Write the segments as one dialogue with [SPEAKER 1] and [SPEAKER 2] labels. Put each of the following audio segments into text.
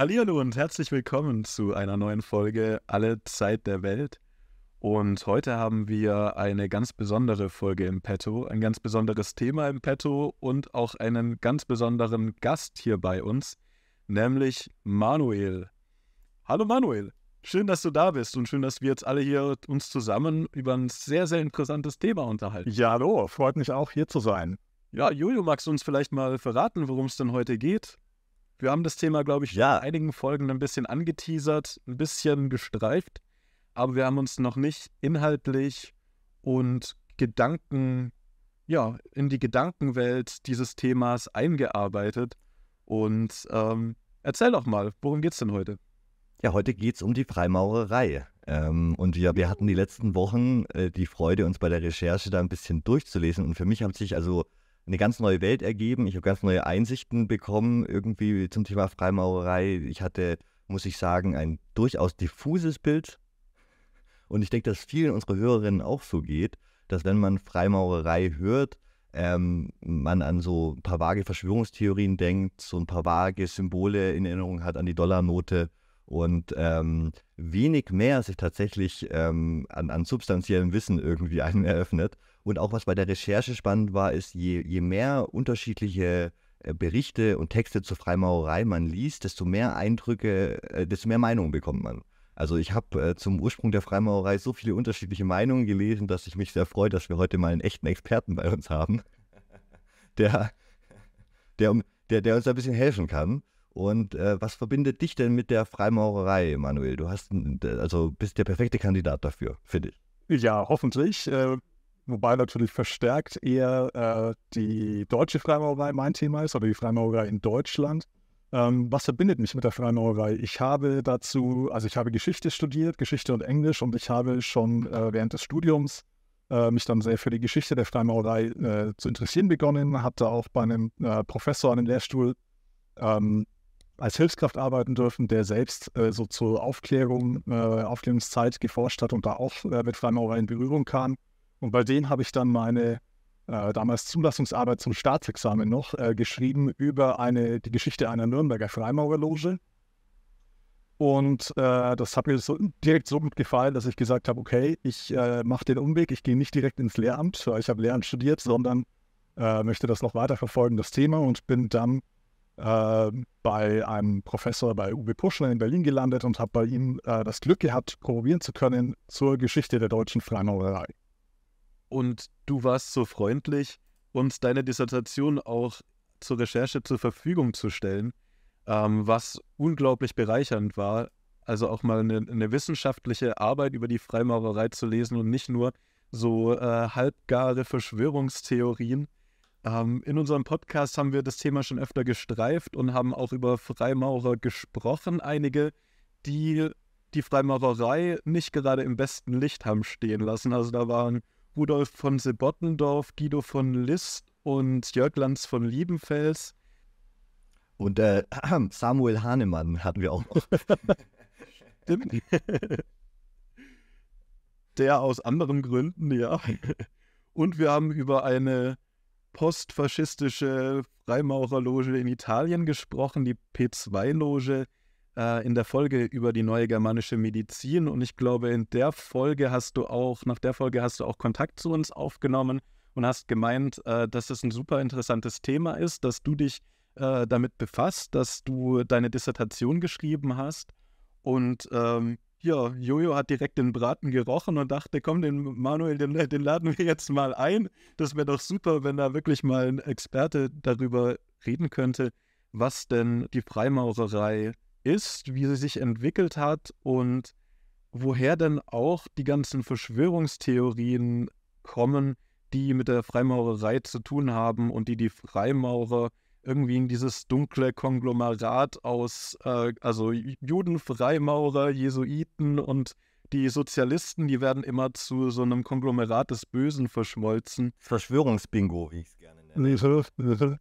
[SPEAKER 1] Hallihallo und herzlich willkommen zu einer neuen Folge Alle Zeit der Welt. Und heute haben wir eine ganz besondere Folge im Petto, ein ganz besonderes Thema im Petto und auch einen ganz besonderen Gast hier bei uns, nämlich Manuel. Hallo Manuel, schön, dass du da bist und schön, dass wir jetzt alle hier uns zusammen über ein sehr, sehr interessantes Thema unterhalten.
[SPEAKER 2] Ja, hallo, freut mich auch, hier zu sein.
[SPEAKER 1] Ja, Jojo, magst du uns vielleicht mal verraten, worum es denn heute geht? Wir haben das Thema, glaube ich,
[SPEAKER 3] Ja.
[SPEAKER 1] in einigen Folgen ein bisschen angeteasert, ein bisschen gestreift, aber wir haben uns noch nicht inhaltlich und in die Gedankenwelt dieses Themas eingearbeitet. Und erzähl doch mal, worum geht's denn heute?
[SPEAKER 3] Ja, heute geht es um die Freimaurerei. Und wir hatten die letzten Wochen die Freude, uns bei der Recherche da ein bisschen durchzulesen. Und für mich hat sich also eine ganz neue Welt ergeben. Ich habe ganz neue Einsichten bekommen irgendwie zum Thema Freimaurerei. Ich hatte, muss ich sagen, ein durchaus diffuses Bild. Und ich denke, dass vielen unserer Hörerinnen auch so geht, dass wenn man Freimaurerei hört, man an so ein paar vage Verschwörungstheorien denkt, so ein paar vage Symbole in Erinnerung hat an die Dollarnote und wenig mehr sich tatsächlich an substanziellem Wissen irgendwie einem eröffnet. Und auch was bei der Recherche spannend war, ist, je mehr unterschiedliche Berichte und Texte zur Freimaurerei man liest, desto mehr Eindrücke, desto mehr Meinungen bekommt man. Also ich habe zum Ursprung der Freimaurerei so viele unterschiedliche Meinungen gelesen, dass ich mich sehr freue, dass wir heute mal einen echten Experten bei uns haben, der uns da ein bisschen helfen kann. Und was verbindet dich denn mit der Freimaurerei, Manuel? Bist der perfekte Kandidat dafür, finde ich.
[SPEAKER 2] Ja, hoffentlich. Wobei natürlich verstärkt eher die deutsche Freimaurerei mein Thema ist oder die Freimaurerei in Deutschland. Was verbindet mich mit der Freimaurerei? Ich habe Geschichte studiert, Geschichte und Englisch, und ich habe schon während des Studiums mich dann sehr für die Geschichte der Freimaurerei zu interessieren begonnen, hatte auch bei einem Professor an dem Lehrstuhl als Hilfskraft arbeiten dürfen, der selbst so zur Aufklärungszeit geforscht hat und da auch mit Freimaurerei in Berührung kam. Und bei denen habe ich dann meine damals Zulassungsarbeit zum Staatsexamen noch geschrieben über die Geschichte einer Nürnberger Freimaurerloge. Und das hat mir direkt so gut gefallen, dass ich gesagt habe, okay, ich mache den Umweg, ich gehe nicht direkt ins Lehramt, weil ich habe Lehramt studiert, sondern möchte das noch weiter verfolgen, das Thema, und bin dann bei einem Professor bei Uwe Puschner in Berlin gelandet und habe bei ihm das Glück gehabt, promovieren zu können zur Geschichte der deutschen Freimaurerei.
[SPEAKER 1] Und du warst so freundlich, uns deine Dissertation auch zur Recherche zur Verfügung zu stellen, was unglaublich bereichernd war. Also auch mal eine wissenschaftliche Arbeit über die Freimaurerei zu lesen und nicht nur so halbgare Verschwörungstheorien. In unserem Podcast haben wir das Thema schon öfter gestreift und haben auch über Freimaurer gesprochen. Einige, die die Freimaurerei nicht gerade im besten Licht haben stehen lassen. Also da waren Rudolf von Sebottendorf, Guido von List und Jörg Lanz von Liebenfels.
[SPEAKER 3] Und Samuel Hahnemann hatten wir auch noch.
[SPEAKER 1] Der aus anderen Gründen, ja. Und wir haben über eine postfaschistische Freimaurerloge in Italien gesprochen, die P2-Loge, in der Folge über die neue germanische Medizin. Und ich glaube, nach der Folge hast du auch Kontakt zu uns aufgenommen und hast gemeint, dass es ein super interessantes Thema ist, dass du dich damit befasst, dass du deine Dissertation geschrieben hast. Und Jojo hat direkt den Braten gerochen und dachte, komm, den Manuel, den laden wir jetzt mal ein. Das wäre doch super, wenn da wirklich mal ein Experte darüber reden könnte, was denn die Freimaurerei ist, wie sie sich entwickelt hat und woher denn auch die ganzen Verschwörungstheorien kommen, die mit der Freimaurerei zu tun haben und die Freimaurer irgendwie in dieses dunkle Konglomerat aus, Juden, Freimaurer, Jesuiten und die Sozialisten, die werden immer zu so einem Konglomerat des Bösen verschmolzen.
[SPEAKER 3] Verschwörungsbingo, wie ich es gerne nenne.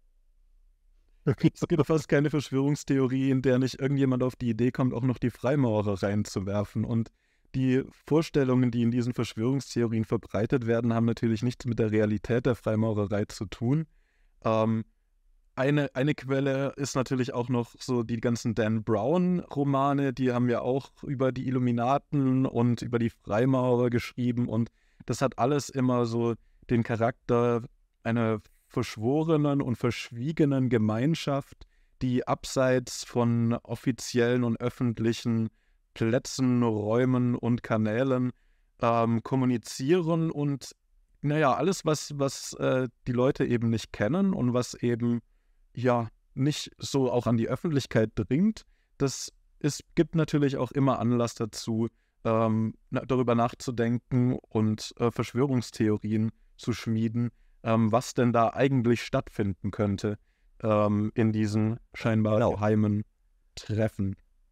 [SPEAKER 1] Es gibt fast keine Verschwörungstheorie, in der nicht irgendjemand auf die Idee kommt, auch noch die Freimaurer reinzuwerfen. Und die Vorstellungen, die in diesen Verschwörungstheorien verbreitet werden, haben natürlich nichts mit der Realität der Freimaurerei zu tun. eine Quelle ist natürlich auch noch so die ganzen Dan Brown-Romane, die haben ja auch über die Illuminaten und über die Freimaurer geschrieben und das hat alles immer so den Charakter einer verschworenen und verschwiegenen Gemeinschaft, die abseits von offiziellen und öffentlichen Plätzen, Räumen und Kanälen kommunizieren und naja, alles, was die Leute eben nicht kennen und was eben ja nicht so auch an die Öffentlichkeit dringt, gibt natürlich auch immer Anlass dazu, darüber nachzudenken und Verschwörungstheorien zu schmieden, was denn da eigentlich stattfinden könnte in diesen scheinbar geheimen Treffen.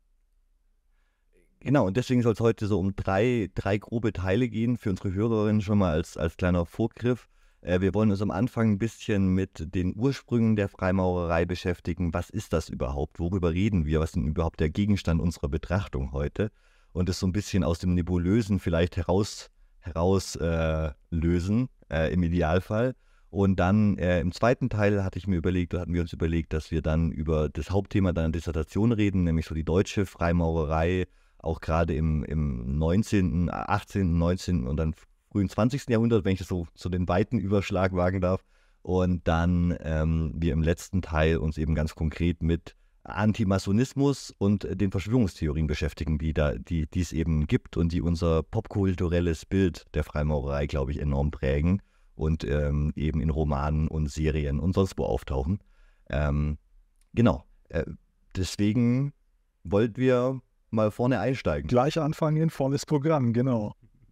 [SPEAKER 3] Genau, und deswegen soll es heute so um drei grobe Teile gehen, für unsere Hörerinnen schon mal als kleiner Vorgriff. Wir wollen uns am Anfang ein bisschen mit den Ursprüngen der Freimaurerei beschäftigen. Was ist das überhaupt? Worüber reden wir? Was ist denn überhaupt der Gegenstand unserer Betrachtung heute? Und das so ein bisschen aus dem Nebulösen vielleicht herauslösen, im Idealfall. Und dann im zweiten Teil hatten wir uns überlegt, dass wir dann über das Hauptthema deiner Dissertation reden, nämlich so die deutsche Freimaurerei, auch gerade im 19., 18., 19. und dann frühen 20. Jahrhundert, wenn ich das so den weiten Überschlag wagen darf. Und dann wir im letzten Teil uns eben ganz konkret mit Antimasonismus und den Verschwörungstheorien beschäftigen, die es eben gibt und die unser popkulturelles Bild der Freimaurerei, glaube ich, enorm prägen und eben in Romanen und Serien und sonst wo auftauchen. Genau. Deswegen wollten wir mal vorne einsteigen.
[SPEAKER 2] Gleich anfangen, volles Programm, genau.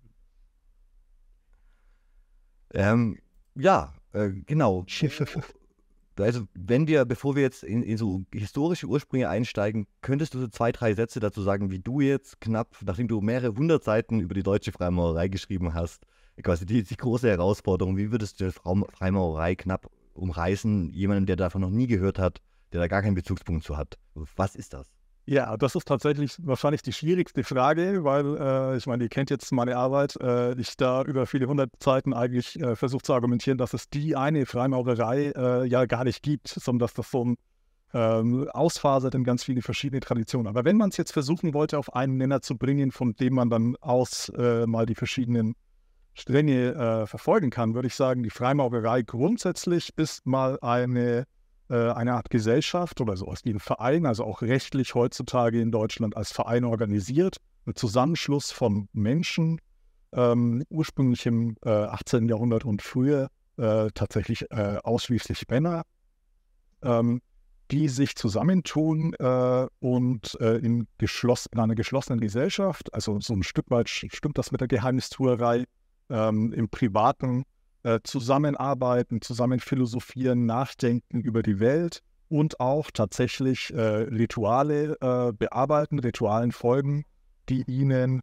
[SPEAKER 3] Genau. Also bevor wir jetzt in so historische Ursprünge einsteigen, könntest du so 2, 3 Sätze dazu sagen, wie du jetzt knapp, nachdem du mehrere 100 Seiten über die deutsche Freimaurerei geschrieben hast, quasi die große Herausforderung, wie würdest du die Freimaurerei knapp umreißen, jemanden, der davon noch nie gehört hat, der da gar keinen Bezugspunkt zu hat? Was ist das?
[SPEAKER 2] Ja, das ist tatsächlich wahrscheinlich die schwierigste Frage, weil ich meine, ihr kennt jetzt meine Arbeit, ich da über viele 100 Seiten eigentlich versuche zu argumentieren, dass es die eine Freimaurerei ja gar nicht gibt, sondern dass das so ein ausfasert in ganz viele verschiedene Traditionen. Aber wenn man es jetzt versuchen wollte, auf einen Nenner zu bringen, von dem man dann aus mal die verschiedenen Stränge verfolgen kann, würde ich sagen, die Freimaurerei grundsätzlich ist mal eine Art Gesellschaft oder sowas wie ein Verein, also auch rechtlich heutzutage in Deutschland als Verein organisiert, ein Zusammenschluss von Menschen, ursprünglich im 18. Jahrhundert und früher tatsächlich ausschließlich Männer, die sich zusammentun und in einer geschlossenen Gesellschaft, also so ein Stück weit stimmt das mit der Geheimnistuerei, im Privaten zusammenarbeiten, zusammen philosophieren, nachdenken über die Welt und auch tatsächlich Rituale bearbeiten, Ritualen folgen, die ihnen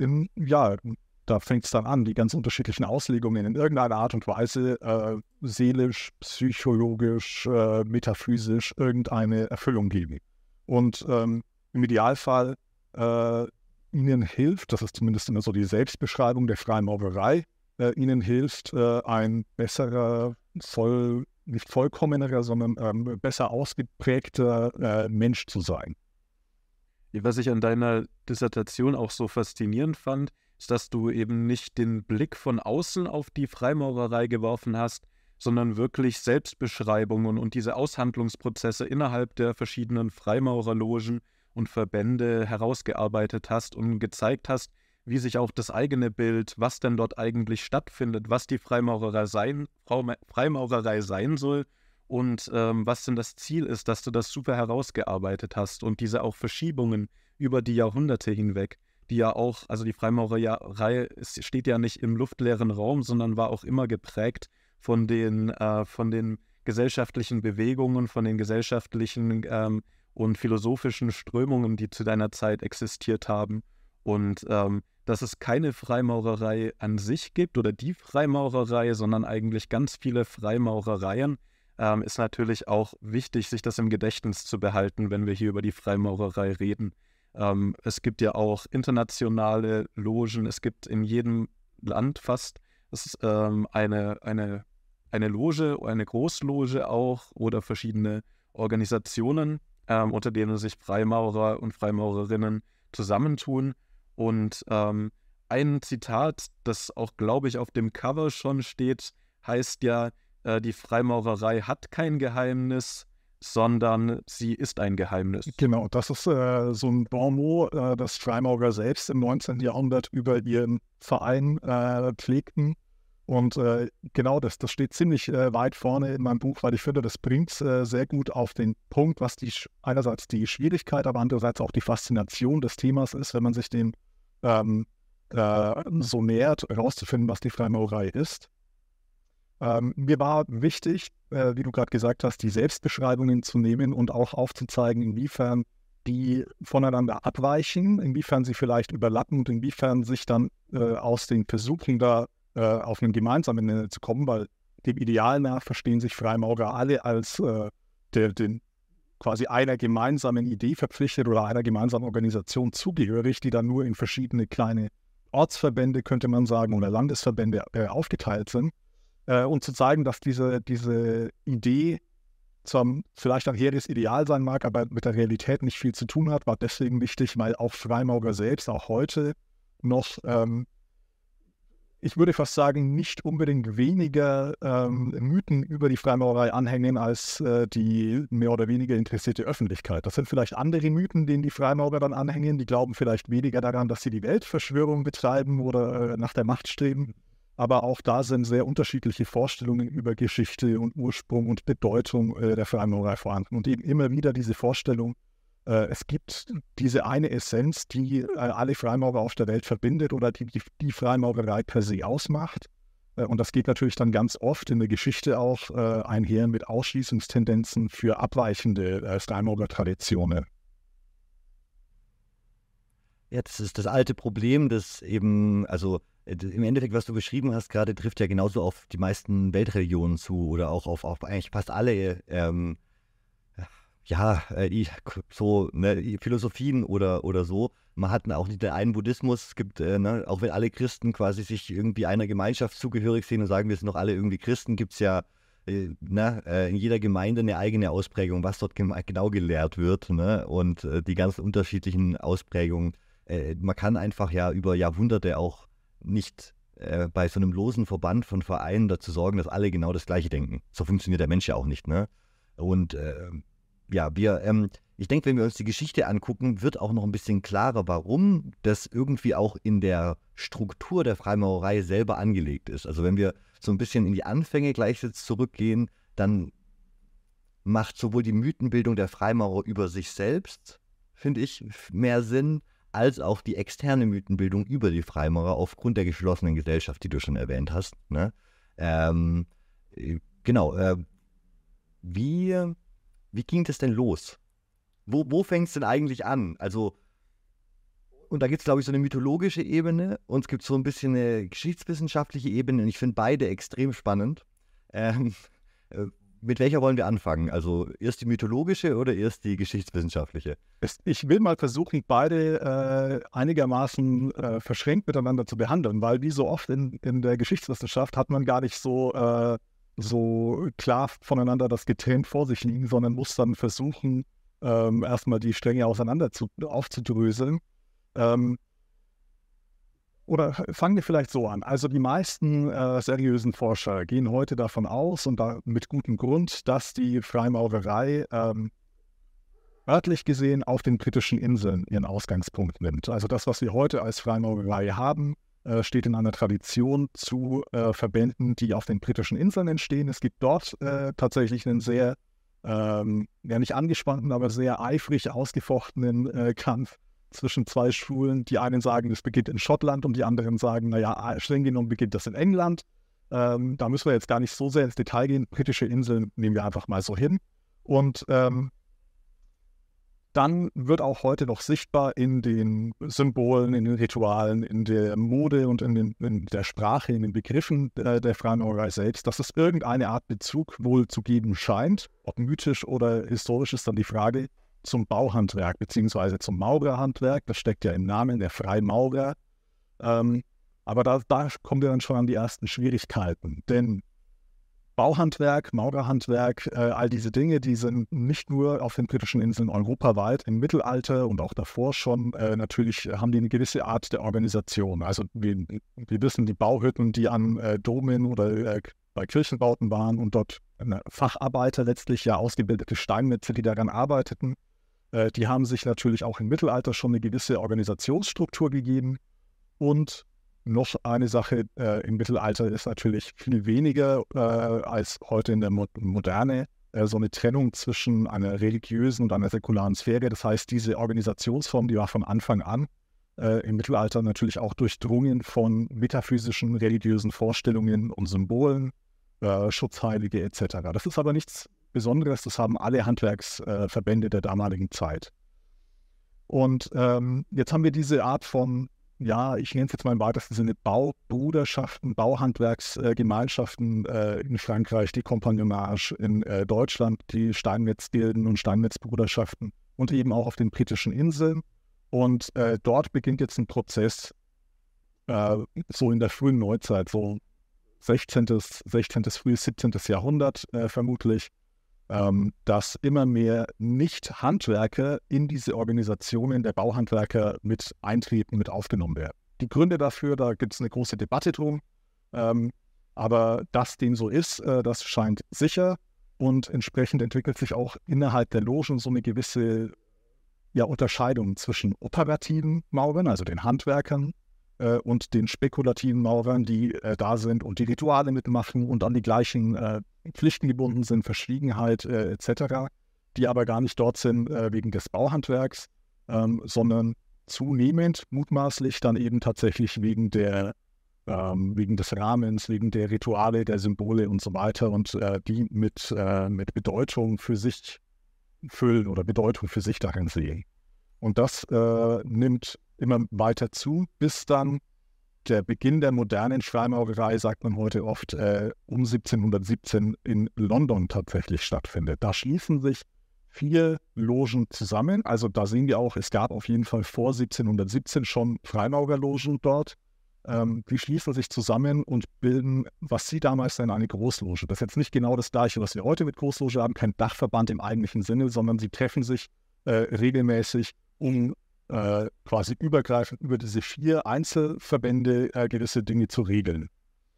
[SPEAKER 2] da fängt es dann an, die ganz unterschiedlichen Auslegungen in irgendeiner Art und Weise seelisch, psychologisch, metaphysisch irgendeine Erfüllung geben. Und im Idealfall ihnen hilft, das ist zumindest immer so die Selbstbeschreibung der Freimaurerei, ihnen hilft, ein besserer, nicht vollkommenerer, sondern besser ausgeprägter Mensch zu sein.
[SPEAKER 1] Was ich an deiner Dissertation auch so faszinierend fand, ist, dass du eben nicht den Blick von außen auf die Freimaurerei geworfen hast, sondern wirklich Selbstbeschreibungen und diese Aushandlungsprozesse innerhalb der verschiedenen Freimaurerlogen und Verbände herausgearbeitet hast und gezeigt hast, wie sich auch das eigene Bild, was denn dort eigentlich stattfindet, was die Freimaurerei sein soll und was denn das Ziel ist, dass du das super herausgearbeitet hast und diese auch Verschiebungen über die Jahrhunderte hinweg, die ja auch, also die Freimaurerei steht ja nicht im luftleeren Raum, sondern war auch immer geprägt von den gesellschaftlichen Bewegungen, von den gesellschaftlichen und philosophischen Strömungen, die zu deiner Zeit existiert haben. Und dass es keine Freimaurerei an sich gibt oder die Freimaurerei, sondern eigentlich ganz viele Freimaurereien, ist natürlich auch wichtig, sich das im Gedächtnis zu behalten, wenn wir hier über die Freimaurerei reden. Es gibt ja auch internationale Logen, es gibt in jedem Land fast eine eine Loge, eine Großloge auch oder verschiedene Organisationen, unter denen sich Freimaurer und Freimaurerinnen zusammentun. Und ein Zitat, das auch, glaube ich, auf dem Cover schon steht, heißt ja, die Freimaurerei hat kein Geheimnis, sondern sie ist ein Geheimnis.
[SPEAKER 2] Genau, das ist so ein Bonmot, das Freimaurer selbst im 19. Jahrhundert über ihren Verein pflegten. Und genau das steht ziemlich weit vorne in meinem Buch, weil ich finde, das bringt sehr gut auf den Punkt, was einerseits die Schwierigkeit, aber andererseits auch die Faszination des Themas ist, wenn man sich dem so nähert, herauszufinden, was die Freimaurerei ist. Mir war wichtig, wie du gerade gesagt hast, die Selbstbeschreibungen zu nehmen und auch aufzuzeigen, inwiefern die voneinander abweichen, inwiefern sie vielleicht überlappen und inwiefern sich dann aus den Versuchen da auf einen gemeinsamen Nenner zu kommen, weil dem Ideal nach verstehen sich Freimaurer alle als den quasi einer gemeinsamen Idee verpflichtet oder einer gemeinsamen Organisation zugehörig, die dann nur in verschiedene kleine Ortsverbände, könnte man sagen, oder Landesverbände aufgeteilt sind. Und zu zeigen, dass diese Idee zwar vielleicht ein hehres Ideal sein mag, aber mit der Realität nicht viel zu tun hat, war deswegen wichtig, weil auch Freimaurer selbst, auch heute noch, ich würde fast sagen, nicht unbedingt weniger Mythen über die Freimaurerei anhängen als die mehr oder weniger interessierte Öffentlichkeit. Das sind vielleicht andere Mythen, denen die Freimaurer dann anhängen. Die glauben vielleicht weniger daran, dass sie die Weltverschwörung betreiben oder nach der Macht streben. Aber auch da sind sehr unterschiedliche Vorstellungen über Geschichte und Ursprung und Bedeutung der Freimaurerei vorhanden. Und eben immer wieder diese Vorstellung, es gibt diese eine Essenz, die alle Freimaurer auf der Welt verbindet oder die Freimaurerei per se ausmacht. Und das geht natürlich dann ganz oft in der Geschichte auch einher mit Ausschließungstendenzen für abweichende Freimaurertraditionen.
[SPEAKER 3] Ja, das ist das alte Problem, das eben, also im Endeffekt, was du beschrieben hast gerade, trifft ja genauso auf die meisten Weltreligionen zu oder auch auf eigentlich fast alle Philosophien oder so. Man hat auch nicht den einen Buddhismus, es gibt, auch wenn alle Christen quasi sich irgendwie einer Gemeinschaft zugehörig sehen und sagen, wir sind doch alle irgendwie Christen, gibt es ja in jeder Gemeinde eine eigene Ausprägung, was dort genau gelehrt wird, ne? Und die ganz unterschiedlichen Ausprägungen. Man kann einfach ja über Jahrhunderte auch nicht bei so einem losen Verband von Vereinen dazu sorgen, dass alle genau das Gleiche denken. So funktioniert der Mensch ja auch nicht, ne? Und ich denke, wenn wir uns die Geschichte angucken, wird auch noch ein bisschen klarer, warum das irgendwie auch in der Struktur der Freimaurerei selber angelegt ist. Also wenn wir so ein bisschen in die Anfänge gleich jetzt zurückgehen, dann macht sowohl die Mythenbildung der Freimaurer über sich selbst, finde ich, mehr Sinn, als auch die externe Mythenbildung über die Freimaurer aufgrund der geschlossenen Gesellschaft, die du schon erwähnt hast. Ne? Wie ging das denn los? Wo fängt es denn eigentlich an? Also, und da gibt es, glaube ich, so eine mythologische Ebene und es gibt so ein bisschen eine geschichtswissenschaftliche Ebene und ich finde beide extrem spannend. Mit welcher wollen wir anfangen? Also erst die mythologische oder erst die geschichtswissenschaftliche?
[SPEAKER 2] Ich will mal versuchen, beide einigermaßen verschränkt miteinander zu behandeln, weil wie so oft in der Geschichtswissenschaft hat man gar nicht so klar voneinander das getrennt vor sich liegen, sondern muss dann versuchen, erstmal die Stränge aufzudröseln. Oder fangen wir vielleicht so an. Also die meisten seriösen Forscher gehen heute davon aus, und da mit gutem Grund, dass die Freimaurerei örtlich gesehen auf den britischen Inseln ihren Ausgangspunkt nimmt. Also das, was wir heute als Freimaurerei haben, steht in einer Tradition zu Verbänden, die auf den britischen Inseln entstehen. Es gibt dort tatsächlich einen sehr, nicht angespannten, aber sehr eifrig ausgefochtenen Kampf zwischen zwei Schulen. Die einen sagen, es beginnt in Schottland und die anderen sagen, naja, streng genommen beginnt das in England. Da müssen wir jetzt gar nicht so sehr ins Detail gehen. Britische Inseln nehmen wir einfach mal so hin. Und dann wird auch heute noch sichtbar in den Symbolen, in den Ritualen, in der Mode und in der Sprache, in den Begriffen der Freimaurerei selbst, dass es irgendeine Art Bezug wohl zu geben scheint. Ob mythisch oder historisch ist dann die Frage, zum Bauhandwerk bzw. zum Maurerhandwerk. Das steckt ja im Namen der Freimaurer. Aber da kommen wir dann schon an die ersten Schwierigkeiten. Denn Bauhandwerk, Maurerhandwerk, all diese Dinge, die sind nicht nur auf den britischen Inseln europaweit im Mittelalter und auch davor schon, natürlich haben die eine gewisse Art der Organisation. Also wir wissen, die Bauhütten, die an Domen oder bei Kirchenbauten waren und dort Facharbeiter letztlich, ja ausgebildete Steinmetze, die daran arbeiteten, die haben sich natürlich auch im Mittelalter schon eine gewisse Organisationsstruktur gegeben. Und noch eine Sache im Mittelalter ist natürlich viel weniger als heute in der Moderne, so eine Trennung zwischen einer religiösen und einer säkularen Sphäre. Das heißt, diese Organisationsform, die war von Anfang an im Mittelalter natürlich auch durchdrungen von metaphysischen, religiösen Vorstellungen und Symbolen, Schutzheilige etc. Das ist aber nichts Besonderes, das haben alle Handwerksverbände der damaligen Zeit. Und jetzt haben wir diese Art von, ja, ich nenne es jetzt mal im weitesten Sinne Baubruderschaften, Bauhandwerksgemeinschaften in Frankreich, die Compagnonnage in Deutschland, die Steinmetzgilden und Steinmetzbruderschaften und eben auch auf den britischen Inseln. Und dort beginnt jetzt ein Prozess, so in der frühen Neuzeit, so 16., frühes 17. Jahrhundert vermutlich, dass immer mehr Nicht-Handwerker in diese Organisationen der Bauhandwerker mit eintreten, mit aufgenommen werden. Die Gründe dafür, da gibt es eine große Debatte drum, aber dass dem so ist, das scheint sicher und entsprechend entwickelt sich auch innerhalb der Logen so eine gewisse Unterscheidung zwischen operativen Maurern, also den Handwerkern, und den spekulativen Maurern, die da sind und die Rituale mitmachen und an die gleichen Pflichten gebunden sind, Verschwiegenheit etc., die aber gar nicht dort sind wegen des Bauhandwerks, sondern zunehmend mutmaßlich dann eben tatsächlich wegen des Rahmens, wegen der Rituale, der Symbole und so weiter und die mit Bedeutung für sich füllen oder Bedeutung für sich darin sehen. Und das nimmt immer weiter zu, bis dann der Beginn der modernen Freimaurerei, sagt man heute oft, um 1717 in London tatsächlich stattfindet. Da schließen sich 4 Logen zusammen. Also da sehen wir auch, es gab auf jeden Fall vor 1717 schon Freimaurerlogen dort. Die schließen sich zusammen und bilden, was sie damals nennen, eine Großloge. Das ist jetzt nicht genau das Gleiche, was wir heute mit Großloge haben, kein Dachverband im eigentlichen Sinne, sondern sie treffen sich regelmäßig, um quasi übergreifend über diese 4 Einzelverbände gewisse Dinge zu regeln.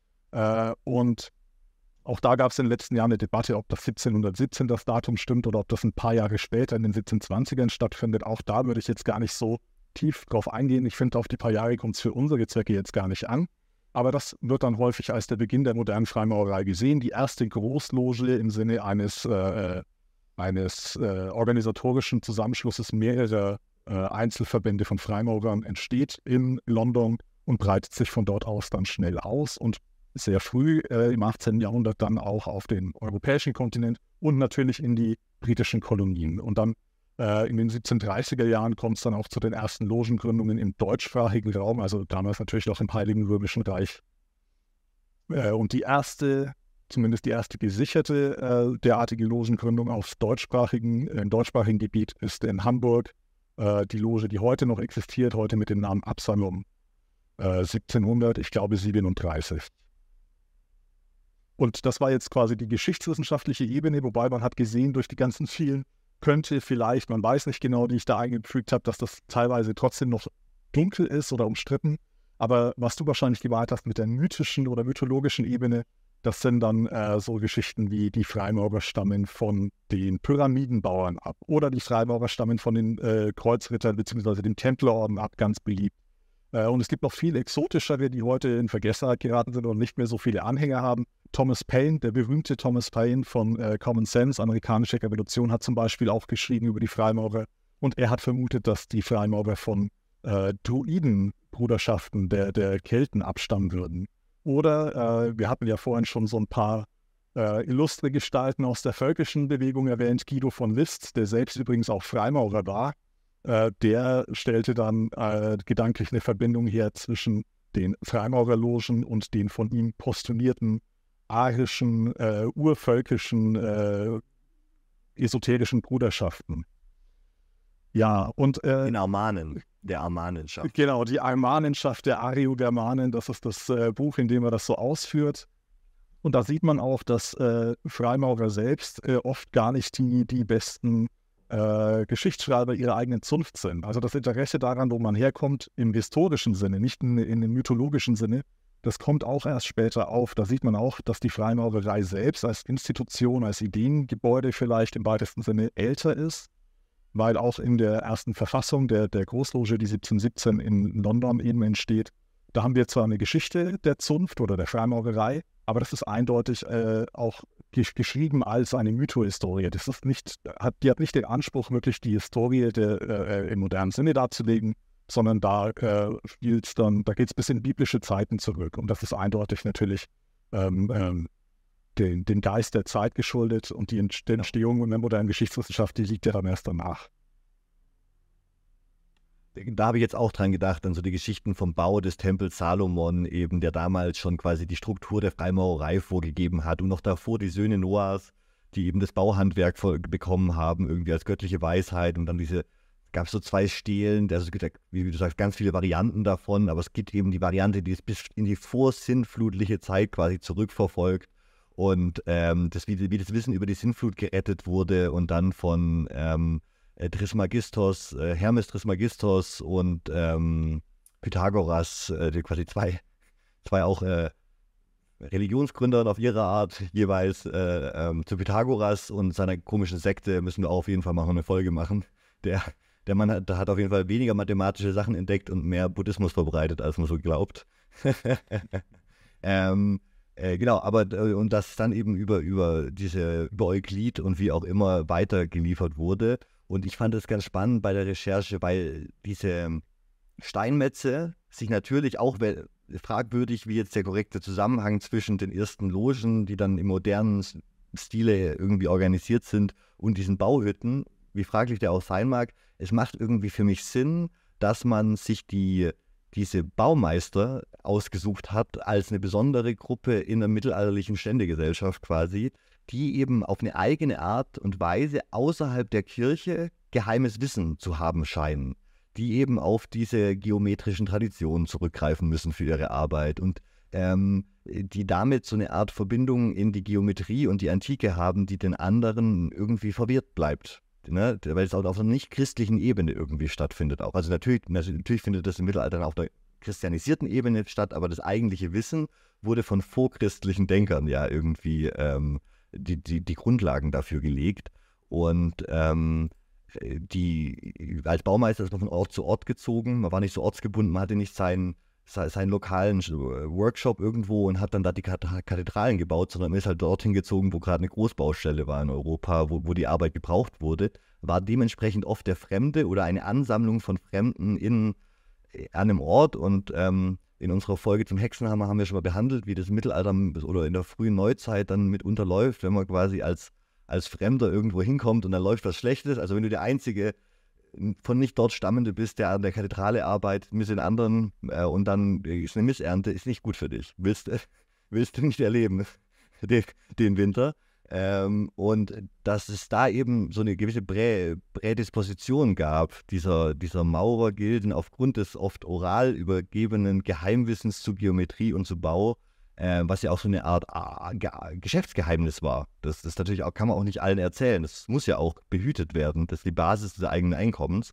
[SPEAKER 2] Und auch da gab es in den letzten Jahren eine Debatte, ob das 1717 das Datum stimmt oder ob das ein paar Jahre später in den 1720ern stattfindet. Auch da würde ich jetzt gar nicht so tief drauf eingehen. Ich finde, auf die paar Jahre kommt es für unsere Zwecke jetzt gar nicht an. Aber das wird dann häufig als der Beginn der modernen Freimaurerei gesehen. Die erste Großloge im Sinne eines organisatorischen Zusammenschlusses mehrerer Einzelverbände von Freimaurern entsteht in London und breitet sich von dort aus dann schnell aus und sehr früh im 18. Jahrhundert dann auch auf den europäischen Kontinent und natürlich in die britischen Kolonien. Und dann in den 1730er Jahren kommt es dann auch zu den ersten Logengründungen im deutschsprachigen Raum, also damals natürlich noch im Heiligen Römischen Reich. Und zumindest die erste gesicherte derartige Logengründung im deutschsprachigen Gebiet ist in Hamburg. Die Loge, die heute noch existiert, heute mit dem Namen Absalom, 1700, ich glaube 37. Und das war jetzt quasi die geschichtswissenschaftliche Ebene, wobei man hat gesehen, durch die ganzen vielen könnte vielleicht, man weiß nicht genau, die ich da eingefügt habe, dass das teilweise trotzdem noch dunkel ist oder umstritten. Aber was du wahrscheinlich gemeint hast mit der mythischen oder mythologischen Ebene, das sind dann so Geschichten wie die Freimaurer stammen von den Pyramidenbauern ab oder die Freimaurer stammen von den Kreuzrittern bzw. dem Templerorden ab, ganz beliebt. Und es gibt noch viel exotischere, die heute in Vergessenheit geraten sind und nicht mehr so viele Anhänger haben. Thomas Paine, der berühmte Thomas Paine von Common Sense, amerikanische Revolution, hat zum Beispiel auch geschrieben über die Freimaurer. Und er hat vermutet, dass die Freimaurer von Druidenbruderschaften der Kelten abstammen würden. Oder wir hatten ja vorhin schon so ein paar illustre Gestalten aus der völkischen Bewegung erwähnt. Guido von List, der selbst übrigens auch Freimaurer war, der stellte dann gedanklich eine Verbindung her zwischen den Freimaurerlogen und den von ihm postulierten arischen, urvölkischen, esoterischen Bruderschaften. Ja, und
[SPEAKER 3] den Armanen, der Armanenschaft.
[SPEAKER 2] Genau, die Armanenschaft der Ariogermanen, das ist das Buch, in dem er das so ausführt. Und da sieht man auch, dass Freimaurer selbst oft gar nicht die besten Geschichtsschreiber ihrer eigenen Zunft sind. Also das Interesse daran, wo man herkommt, im historischen Sinne, nicht in dem mythologischen Sinne, das kommt auch erst später auf. Da sieht man auch, dass die Freimaurerei selbst als Institution, als Ideengebäude vielleicht im weitesten Sinne älter ist, weil auch in der ersten Verfassung der Großloge, die 1717 in London eben entsteht, da haben wir zwar eine Geschichte der Zunft oder der Freimaurerei, aber das ist eindeutig auch geschrieben als eine Mythohistorie. Die hat nicht den Anspruch, wirklich die Historie im modernen Sinne darzulegen, sondern da geht es bis in biblische Zeiten zurück. Und das ist eindeutig natürlich dem Geist der Zeit geschuldet, und die Entstehung in der modernen Geschichtswissenschaft, die liegt ja dann erst danach.
[SPEAKER 3] Da habe ich jetzt auch dran gedacht, an so die Geschichten vom Bau des Tempels Salomon eben, der damals schon quasi die Struktur der Freimaurerei vorgegeben hat, und noch davor die Söhne Noahs, die eben das Bauhandwerk bekommen haben, irgendwie als göttliche Weisheit, und dann gab es so 2 Stelen, also wie du sagst, ganz viele Varianten davon, aber es gibt eben die Variante, die es bis in die vorsinnflutliche Zeit quasi zurückverfolgt, und wie das Wissen über die Sintflut gerettet wurde, und dann von Trismegistos, Hermes Trismegistos und Pythagoras, die quasi zwei auch Religionsgründer auf ihre Art jeweils zu Pythagoras und seiner komischen Sekte müssen wir auch auf jeden Fall mal eine Folge machen. Der Mann hat auf jeden Fall weniger mathematische Sachen entdeckt und mehr Buddhismus verbreitet, als man so glaubt. Genau, und das dann eben über Euklid und wie auch immer weitergeliefert wurde. Und ich fand es ganz spannend bei der Recherche, weil diese Steinmetze sich natürlich auch fragwürdig, wie jetzt der korrekte Zusammenhang zwischen den ersten Logen, die dann im modernen Stile irgendwie organisiert sind, und diesen Bauhütten, wie fraglich der auch sein mag. Es macht irgendwie für mich Sinn, dass man sich diese Baumeister ausgesucht hat als eine besondere Gruppe in der mittelalterlichen Ständegesellschaft quasi, die eben auf eine eigene Art und Weise außerhalb der Kirche geheimes Wissen zu haben scheinen, die eben auf diese geometrischen Traditionen zurückgreifen müssen für ihre Arbeit und die damit so eine Art Verbindung in die Geometrie und die Antike haben, die den anderen irgendwie verwehrt bleibt. Ne? Weil es auch auf einer nicht-christlichen Ebene irgendwie stattfindet auch. Also natürlich findet das im Mittelalter auf der christianisierten Ebene statt, aber das eigentliche Wissen wurde von vorchristlichen Denkern ja irgendwie die Grundlagen dafür gelegt. Und als Baumeister ist man von Ort zu Ort gezogen, man war nicht so ortsgebunden, man hatte nicht seinen lokalen Workshop irgendwo und hat dann da die Kathedralen gebaut, sondern man ist halt dorthin gezogen, wo gerade eine Großbaustelle war in Europa, wo die Arbeit gebraucht wurde, war dementsprechend oft der Fremde oder eine Ansammlung von Fremden an einem Ort. Und in unserer Folge zum Hexenhammer haben wir schon mal behandelt, wie das im Mittelalter oder in der frühen Neuzeit dann mitunter läuft, wenn man quasi als Fremder irgendwo hinkommt und dann läuft was Schlechtes. Also wenn du der einzige von nicht dort Stammende bist, der an der Kathedrale arbeitet, mit den anderen und dann ist eine Missernte, ist nicht gut für dich. Willst du nicht erleben, den Winter. Und dass es da eben so eine gewisse Prädisposition gab, dieser Maurergilden aufgrund des oft oral übergebenen Geheimwissens zu Geometrie und zu Bau, was ja auch so eine Art Geschäftsgeheimnis war. Das natürlich auch, kann man auch nicht allen erzählen. Das muss ja auch behütet werden. Das ist die Basis des eigenen Einkommens.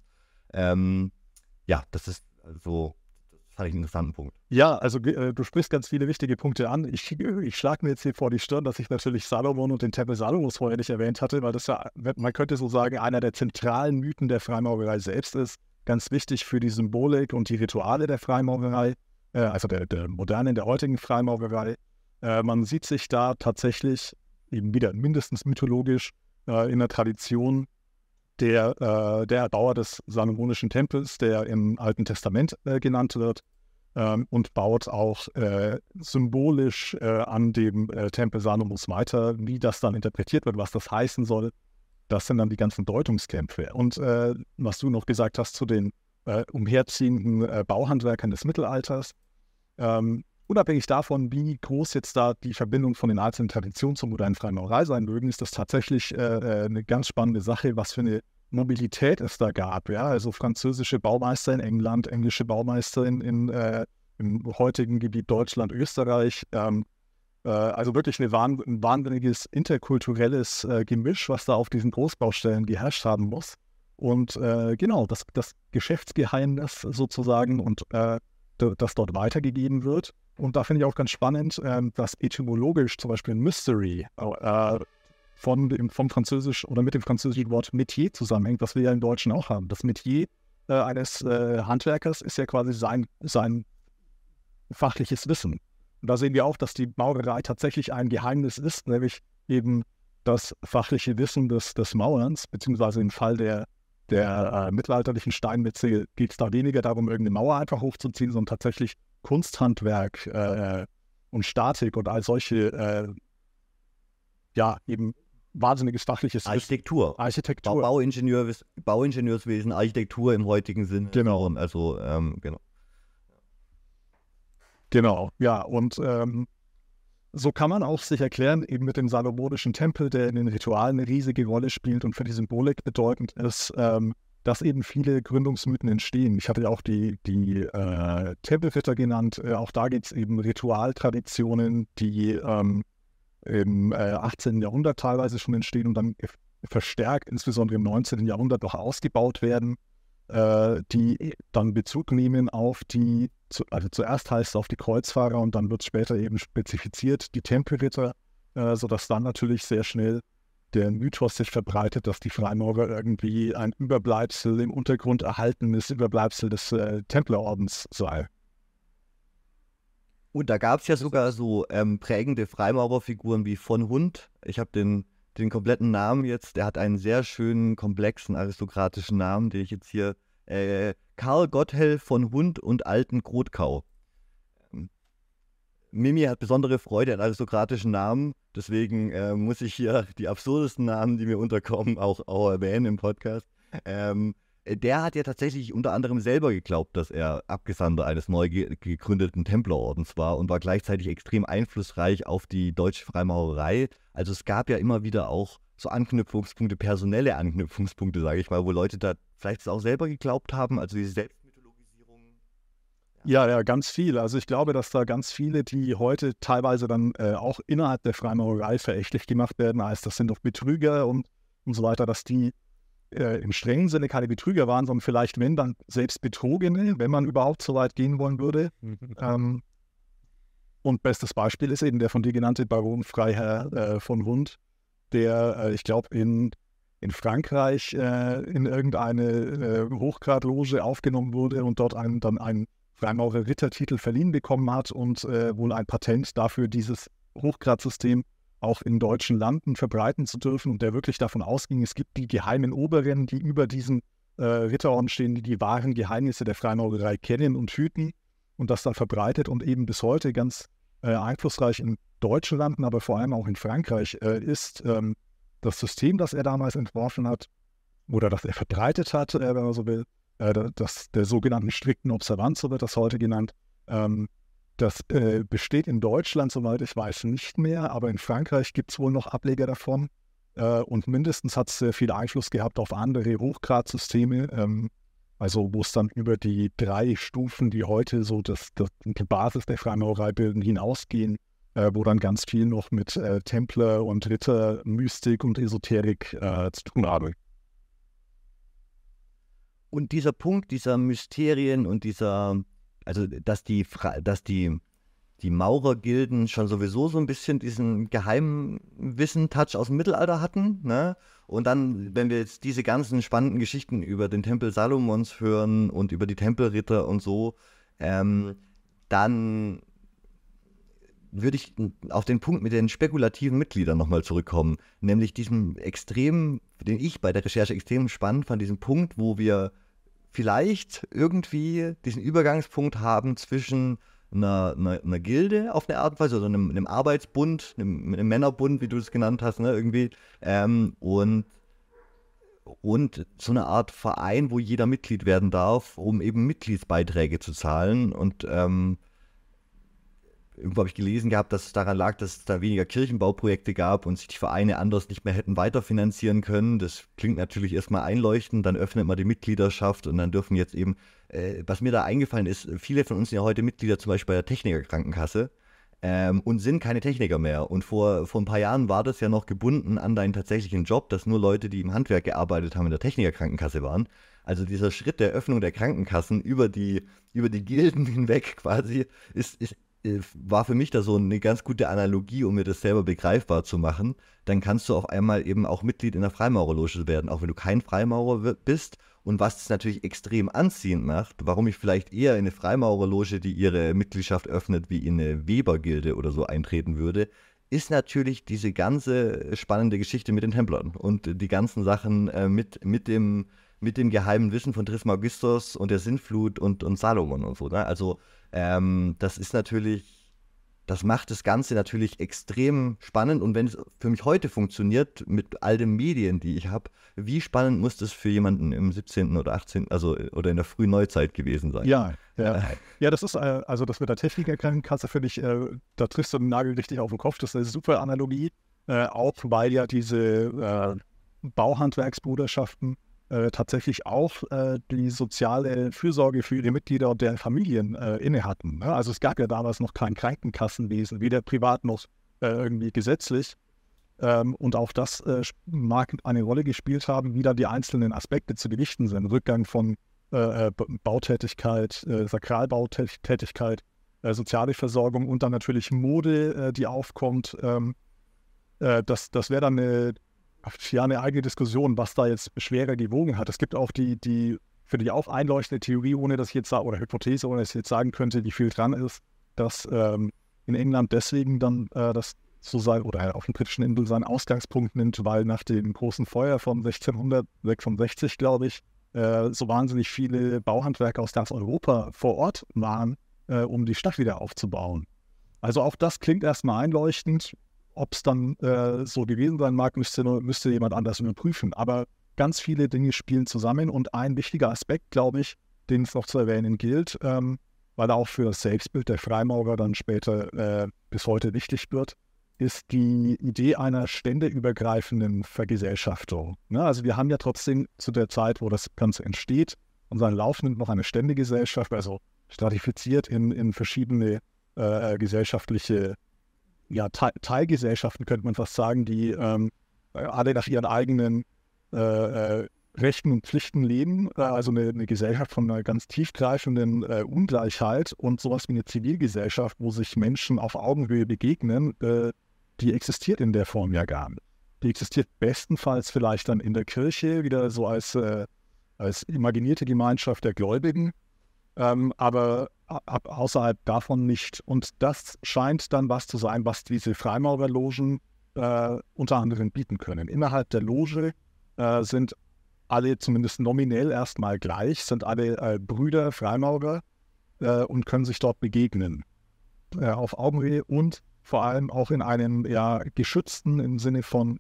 [SPEAKER 3] Das ist so, das fand ich einen interessanten Punkt.
[SPEAKER 2] Ja, also du sprichst ganz viele wichtige Punkte an. Ich schlage mir jetzt hier vor die Stirn, dass ich natürlich Salomon und den Tempel Salomos vorher nicht erwähnt hatte, weil das ja, man könnte so sagen, einer der zentralen Mythen der Freimaurerei selbst ist. Ganz wichtig für die Symbolik und die Rituale der Freimaurerei. Also der modernen, der heutigen Freimaurerei. Man sieht sich da tatsächlich eben wieder mindestens mythologisch in der Tradition der Erbauer des Salomonischen Tempels, der im Alten Testament genannt wird, und baut auch symbolisch an dem Tempel Salomos weiter. Wie das dann interpretiert wird, was das heißen soll, das sind dann die ganzen Deutungskämpfe. Und was du noch gesagt hast zu den umherziehenden Bauhandwerkern des Mittelalters, unabhängig davon, wie groß jetzt da die Verbindung von den einzelnen Traditionen zur modernen Freimaurerei sein mögen, ist das tatsächlich eine ganz spannende Sache, was für eine Mobilität es da gab. Ja? Also französische Baumeister in England, englische Baumeister im heutigen Gebiet Deutschland, Österreich, Also wirklich ein wahnsinniges interkulturelles Gemisch, was da auf diesen Großbaustellen geherrscht haben muss. Und genau, das Geschäftsgeheimnis sozusagen und das dort weitergegeben wird. Und da finde ich auch ganz spannend, dass etymologisch zum Beispiel Mystery vom Französisch oder mit dem französischen Wort Métier zusammenhängt, was wir ja im Deutschen auch haben. Das Métier eines Handwerkers ist ja quasi sein fachliches Wissen. Und da sehen wir auch, dass die Maurerei tatsächlich ein Geheimnis ist, nämlich eben das fachliche Wissen des Maurers, beziehungsweise im Fall der mittelalterlichen Steinmetze geht es da weniger darum, irgendeine Mauer einfach hochzuziehen, sondern tatsächlich Kunsthandwerk und Statik und all solche, eben wahnsinniges fachliches
[SPEAKER 3] Architektur. Bauingenieurswesen, Architektur im heutigen Sinne.
[SPEAKER 2] Genau.
[SPEAKER 3] Also, genau.
[SPEAKER 2] Genau, ja, und so kann man auch sich erklären, eben mit dem salomonischen Tempel, der in den Ritualen eine riesige Rolle spielt und für die Symbolik bedeutend ist, dass eben viele Gründungsmythen entstehen. Ich hatte ja auch die Tempelritter genannt, auch da gibt es eben Ritualtraditionen, die im 18. Jahrhundert teilweise schon entstehen und dann verstärkt, insbesondere im 19. Jahrhundert, noch ausgebaut werden, die dann Bezug nehmen auf also zuerst heißt es auf die Kreuzfahrer und dann wird es später eben spezifiziert, die Tempelritter, sodass dann natürlich sehr schnell der Mythos sich verbreitet, dass die Freimaurer irgendwie ein Überbleibsel im Untergrund erhaltenes Überbleibsel des Templerordens sei.
[SPEAKER 3] Und da gab es ja sogar so prägende Freimaurerfiguren wie von Hund. Ich habe den kompletten Namen jetzt. Der hat einen sehr schönen, komplexen, aristokratischen Namen, den ich jetzt hier... Karl Gotthelf von Hund und Alten Grotkau. Mimi hat besondere Freude an aristokratischen Namen, deswegen muss ich hier die absurdesten Namen, die mir unterkommen, auch erwähnen im Podcast. Der hat ja tatsächlich unter anderem selber geglaubt, dass er Abgesandter eines neu gegründeten Templerordens war und war gleichzeitig extrem einflussreich auf die deutsche Freimaurerei. Also es gab ja immer wieder auch so Anknüpfungspunkte, personelle Anknüpfungspunkte, sage ich mal, wo Leute da vielleicht es auch selber geglaubt haben, also diese Selbstmythologisierung.
[SPEAKER 2] Ja, ganz viel. Also ich glaube, dass da ganz viele, die heute teilweise dann auch innerhalb der Freimaurerei verächtlich gemacht werden, als das sind doch Betrüger und so weiter, dass die im strengen Sinne keine Betrüger waren, sondern vielleicht, wenn, dann selbst Betrogene, wenn man überhaupt so weit gehen wollen würde. Und bestes Beispiel ist eben der von dir genannte Baron Freiherr von Hund, der, ich glaube, in Frankreich in irgendeine Hochgradloge aufgenommen wurde und dort dann einen Freimaurer-Rittertitel verliehen bekommen hat und wohl ein Patent dafür, dieses Hochgradsystem auch in deutschen Landen verbreiten zu dürfen und der wirklich davon ausging, es gibt die geheimen Oberen, die über diesen Ritterorden stehen, die die wahren Geheimnisse der Freimaurerei kennen und hüten und das dann verbreitet und eben bis heute ganz einflussreich in deutschen Landen, aber vor allem auch in Frankreich ist das System, das er damals entworfen hat oder das er verbreitet hat, wenn man so will, der sogenannten strikten Observanz, so wird das heute genannt, das besteht in Deutschland, soweit ich weiß, nicht mehr, aber in Frankreich gibt es wohl noch Ableger davon und mindestens hat es sehr viel Einfluss gehabt auf andere Hochgradsysteme, also wo es dann über die 3 Stufen, die heute so die Basis der Freimaurerei bilden, hinausgehen, wo dann ganz viel noch mit Templer und Ritter, Mystik und Esoterik zu tun haben.
[SPEAKER 3] Und dieser Punkt dieser Mysterien und also dass die Maurergilden schon sowieso so ein bisschen diesen Geheimwissen-Touch aus dem Mittelalter hatten, ne? Und dann, wenn wir jetzt diese ganzen spannenden Geschichten über den Tempel Salomons hören und über die Tempelritter und so, dann würde ich auf den Punkt mit den spekulativen Mitgliedern nochmal zurückkommen, nämlich diesen den ich bei der Recherche extrem spannend fand, diesen Punkt, wo wir vielleicht irgendwie diesen Übergangspunkt haben zwischen einer Gilde auf eine Art und Weise, oder einem Arbeitsbund, einem Männerbund, wie du es genannt hast, ne, irgendwie, und so eine Art Verein, wo jeder Mitglied werden darf, um eben Mitgliedsbeiträge zu zahlen. Und irgendwo habe ich gelesen gehabt, dass es daran lag, dass es da weniger Kirchenbauprojekte gab und sich die Vereine anders nicht mehr hätten weiterfinanzieren können. Das klingt natürlich erstmal einleuchtend, dann öffnet man die Mitgliedschaft und dann dürfen jetzt eben, was mir da eingefallen ist, viele von uns sind ja heute Mitglieder zum Beispiel bei der Technikerkrankenkasse. und sind keine Techniker mehr. Und vor ein paar Jahren war das ja noch gebunden an deinen tatsächlichen Job, dass nur Leute, die im Handwerk gearbeitet haben, in der Technikerkrankenkasse waren. Also dieser Schritt der Öffnung der Krankenkassen über die Gilden hinweg quasi war für mich da so eine ganz gute Analogie, um mir das selber begreifbar zu machen. Dann kannst du auf einmal eben auch Mitglied in der Freimaurerloge werden, auch wenn du kein Freimaurer bist. Und was das natürlich extrem anziehend macht, warum ich vielleicht eher in eine Freimaurerloge, die ihre Mitgliedschaft öffnet, wie in eine Webergilde oder so eintreten würde, ist natürlich diese ganze spannende Geschichte mit den Templern und die ganzen Sachen mit dem geheimen Wissen von Trismegistos und der Sintflut und Salomon und so. Ne? Also das ist natürlich, das macht das Ganze natürlich extrem spannend. Und wenn es für mich heute funktioniert, mit all den Medien, die ich habe, wie spannend muss das für jemanden im 17. oder 18., also oder in der frühen Neuzeit gewesen sein?
[SPEAKER 2] Ja, das ist, also das mit der Technikerkrankenkasse, finde ich, da triffst du den Nagel richtig auf den Kopf. Das ist eine super Analogie, auch weil ja diese Bauhandwerksbruderschaften tatsächlich auch die soziale Fürsorge für ihre Mitglieder und deren Familien inne hatten. Ne? Also es gab ja damals noch kein Krankenkassenwesen, weder privat noch irgendwie gesetzlich. Und auch das mag eine Rolle gespielt haben, wie da die einzelnen Aspekte zu gewichten sind. Rückgang von Bautätigkeit, Sakralbautätigkeit, soziale Versorgung und dann natürlich Mode, die aufkommt. Das wäre dann eine eigene Diskussion, was da jetzt schwerer gewogen hat. Es gibt auch die finde ich auch einleuchtende Theorie, ohne dass ich jetzt oder Hypothese, ohne dass ich jetzt sagen könnte, wie viel dran ist, dass in England deswegen dann das so sein oder auf den britischen Inseln seinen Ausgangspunkt nimmt, weil nach dem großen Feuer von 1666, glaube ich, so wahnsinnig viele Bauhandwerker aus ganz Europa vor Ort waren, um die Stadt wieder aufzubauen. Also auch das klingt erstmal einleuchtend. Ob es dann so gewesen sein mag, müsste jemand anders überprüfen. Aber ganz viele Dinge spielen zusammen und ein wichtiger Aspekt, glaube ich, den es noch zu erwähnen gilt, weil er auch für das Selbstbild der Freimaurer dann später bis heute wichtig wird, ist die Idee einer ständeübergreifenden Vergesellschaftung. Ne? Also wir haben ja trotzdem zu der Zeit, wo das Ganze entsteht, unseren Lauf nimmt noch eine Ständegesellschaft, also stratifiziert in verschiedene gesellschaftliche Teilgesellschaften, könnte man fast sagen, die alle nach ihren eigenen Rechten und Pflichten leben. Also eine Gesellschaft von einer ganz tiefgreifenden Ungleichheit und sowas wie eine Zivilgesellschaft, wo sich Menschen auf Augenhöhe begegnen, die existiert in der Form ja gar nicht. Die existiert bestenfalls vielleicht dann in der Kirche, wieder so als imaginierte Gemeinschaft der Gläubigen, aber außerhalb davon nicht. Und das scheint dann was zu sein, was diese Freimaurerlogen unter anderem bieten können. Innerhalb der Loge sind alle zumindest nominell erstmal gleich, sind alle Brüder, Freimaurer und können sich dort begegnen. Auf Augenhöhe und vor allem auch in einem geschützten, im Sinne von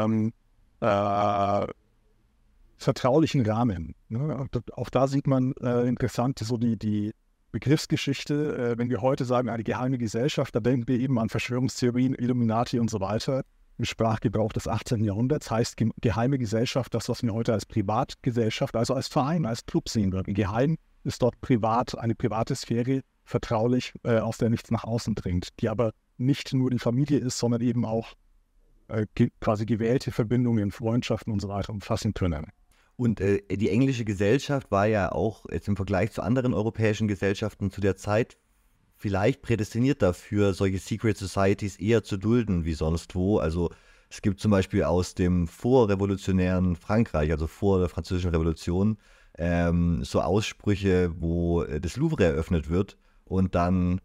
[SPEAKER 2] vertraulichen Rahmen. Ne? Auch da sieht man interessant so die Begriffsgeschichte. Wenn wir heute sagen, eine geheime Gesellschaft, da denken wir eben an Verschwörungstheorien, Illuminati und so weiter. Im Sprachgebrauch des 18. Jahrhunderts heißt geheime Gesellschaft das, was wir heute als Privatgesellschaft, also als Verein, als Club sehen würden. Geheim ist dort privat, eine private Sphäre, vertraulich, aus der nichts nach außen dringt, die aber nicht nur die Familie ist, sondern eben auch quasi gewählte Verbindungen, Freundschaften und so weiter umfassen können.
[SPEAKER 3] Und die englische Gesellschaft war ja auch jetzt im Vergleich zu anderen europäischen Gesellschaften zu der Zeit vielleicht prädestiniert dafür, solche Secret Societies eher zu dulden wie sonst wo. Also es gibt zum Beispiel aus dem vorrevolutionären Frankreich, also vor der Französischen Revolution, so Aussprüche, wo das Louvre eröffnet wird und dann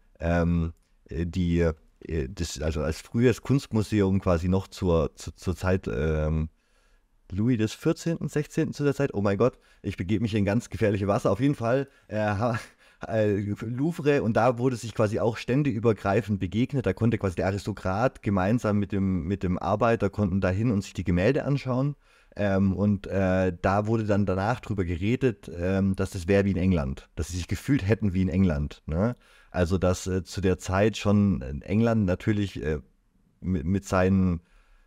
[SPEAKER 3] also als frühes Kunstmuseum quasi noch zur Zeit Louis des 14., 16. zu der Zeit, oh mein Gott, ich begebe mich in ganz gefährliche Wasser, auf jeden Fall Louvre, und da wurde sich quasi auch ständeübergreifend begegnet, da konnte quasi der Aristokrat gemeinsam mit dem Arbeiter konnten da hin und sich die Gemälde anschauen und da wurde dann danach drüber geredet, dass das wäre wie in England, dass sie sich gefühlt hätten wie in England, ne? Also dass zu der Zeit schon England natürlich mit seinen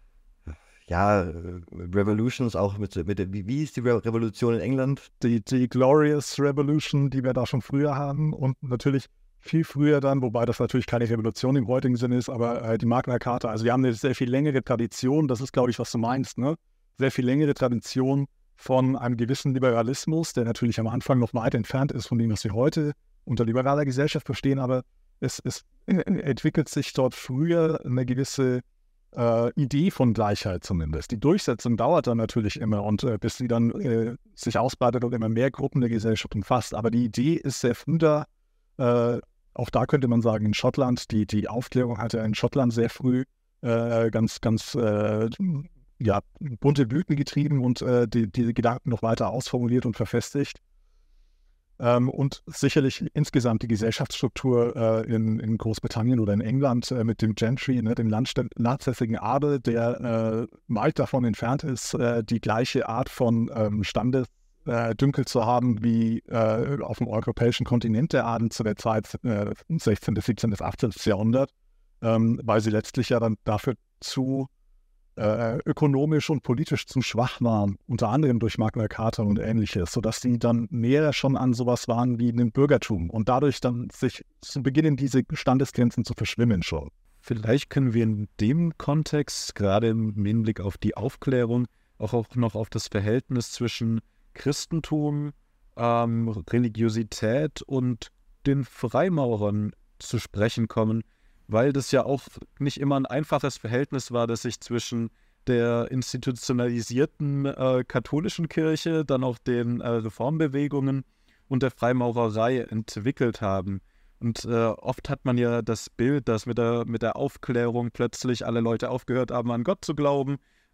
[SPEAKER 3] Revolutions auch wie ist die Revolution in England?
[SPEAKER 2] Die Glorious Revolution, die wir da schon früher haben, und natürlich viel früher dann, wobei das natürlich keine Revolution im heutigen Sinne ist, aber die Magna Carta, also wir haben eine sehr viel längere Tradition, das ist, glaube ich, was du meinst, ne? Sehr viel längere Tradition von einem gewissen Liberalismus, der natürlich am Anfang noch weit entfernt ist von dem, was wir heute unter liberaler Gesellschaft verstehen, aber es entwickelt sich dort früher eine gewisse Idee von Gleichheit zumindest. Die Durchsetzung dauert dann natürlich immer und bis sie dann sich ausbreitet und immer mehr Gruppen der Gesellschaft umfasst. Aber die Idee ist sehr früh da. Auch da könnte man sagen, in Schottland, die Aufklärung hatte in Schottland sehr früh ganz bunte Blüten getrieben und diese Gedanken noch weiter ausformuliert und verfestigt. Und sicherlich insgesamt die Gesellschaftsstruktur in Großbritannien oder in England mit dem Gentry, ne, dem landsässigen Adel, der weit davon entfernt ist, die gleiche Art von Standesdünkel zu haben wie auf dem europäischen Kontinent der Adel zu der Zeit 16., 17., 18. Jahrhundert, weil sie letztlich ja dann dafür zu ökonomisch und politisch zu schwach waren, unter anderem durch Magna Carta und Ähnliches, sodass die dann näher schon an sowas waren wie einem Bürgertum und dadurch dann sich zu beginnen, diese Standesgrenzen zu verschwimmen schon.
[SPEAKER 1] Vielleicht können wir in dem Kontext, gerade im Hinblick auf die Aufklärung, auch noch auf das Verhältnis zwischen Christentum, Religiosität und den Freimaurern zu sprechen kommen, weil das ja auch nicht immer ein einfaches Verhältnis war, das sich zwischen der institutionalisierten katholischen Kirche, dann auch den Reformbewegungen und der Freimaurerei entwickelt haben. Und oft hat man ja das Bild, dass mit der Aufklärung plötzlich alle Leute aufgehört haben, an Gott zu glauben.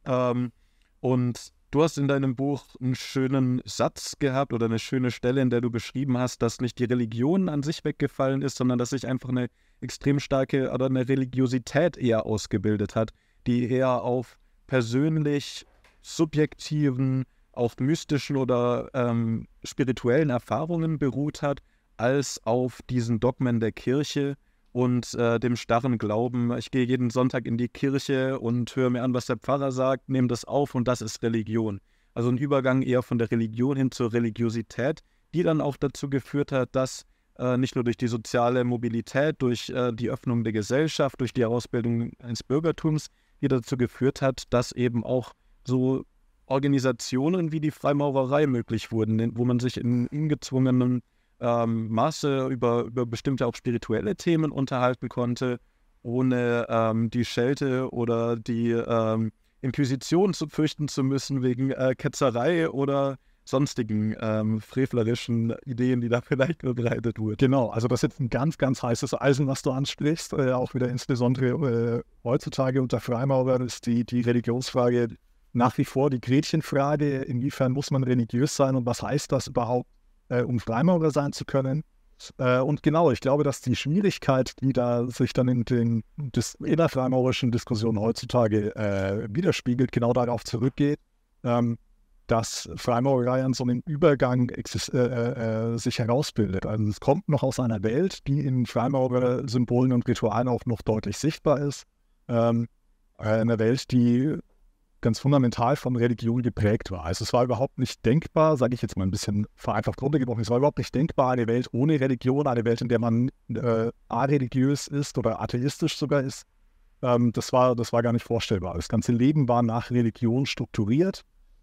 [SPEAKER 1] Und du hast in deinem Buch einen schönen Satz gehabt oder eine schöne Stelle, in der du beschrieben hast, dass nicht die Religion an sich weggefallen ist, sondern dass sich einfach eine extrem starke oder eine Religiosität eher ausgebildet hat, die eher auf persönlich subjektiven, auch mystischen oder spirituellen Erfahrungen beruht hat, als auf diesen Dogmen der Kirche und dem starren Glauben, ich gehe jeden Sonntag in die Kirche und höre mir an, was der Pfarrer sagt, nehme das auf und das ist Religion. Also ein Übergang eher von der Religion hin zur Religiosität, die dann auch dazu geführt hat, dass nicht nur durch die soziale Mobilität, durch die Öffnung der Gesellschaft, durch die Herausbildung eines Bürgertums, die dazu geführt hat, dass eben auch so Organisationen wie die Freimaurerei möglich wurden, wo man sich in ungezwungenem Maße über bestimmte auch spirituelle Themen unterhalten konnte, ohne die Schelte oder die Inquisition zu fürchten zu müssen wegen Ketzerei oder sonstigen frevlerischen Ideen, die da vielleicht verbreitet wurden.
[SPEAKER 2] Genau, also das ist jetzt ein ganz, ganz heißes Eisen, was du ansprichst. Auch wieder insbesondere heutzutage unter Freimaurern ist die Religionsfrage nach wie vor die Gretchenfrage. Inwiefern muss man religiös sein und was heißt das überhaupt, um Freimaurer sein zu können? Und genau, ich glaube, dass die Schwierigkeit, die da sich dann in den innerfreimaurerischen Diskussionen heutzutage widerspiegelt, genau darauf zurückgeht, dass Freimaurerei an so einem Übergang sich herausbildet. Also es kommt noch aus einer Welt, die in Freimaurer-Symbolen und Ritualen auch noch deutlich sichtbar ist. Eine Welt, die ganz fundamental von Religion geprägt war. Also es war überhaupt nicht denkbar, sage ich jetzt mal ein bisschen vereinfacht runtergebrochen, es war überhaupt nicht denkbar, eine Welt ohne Religion, eine Welt, in der man areligiös ist oder atheistisch sogar ist. Das war gar nicht vorstellbar. Das ganze Leben war nach Religion strukturiert.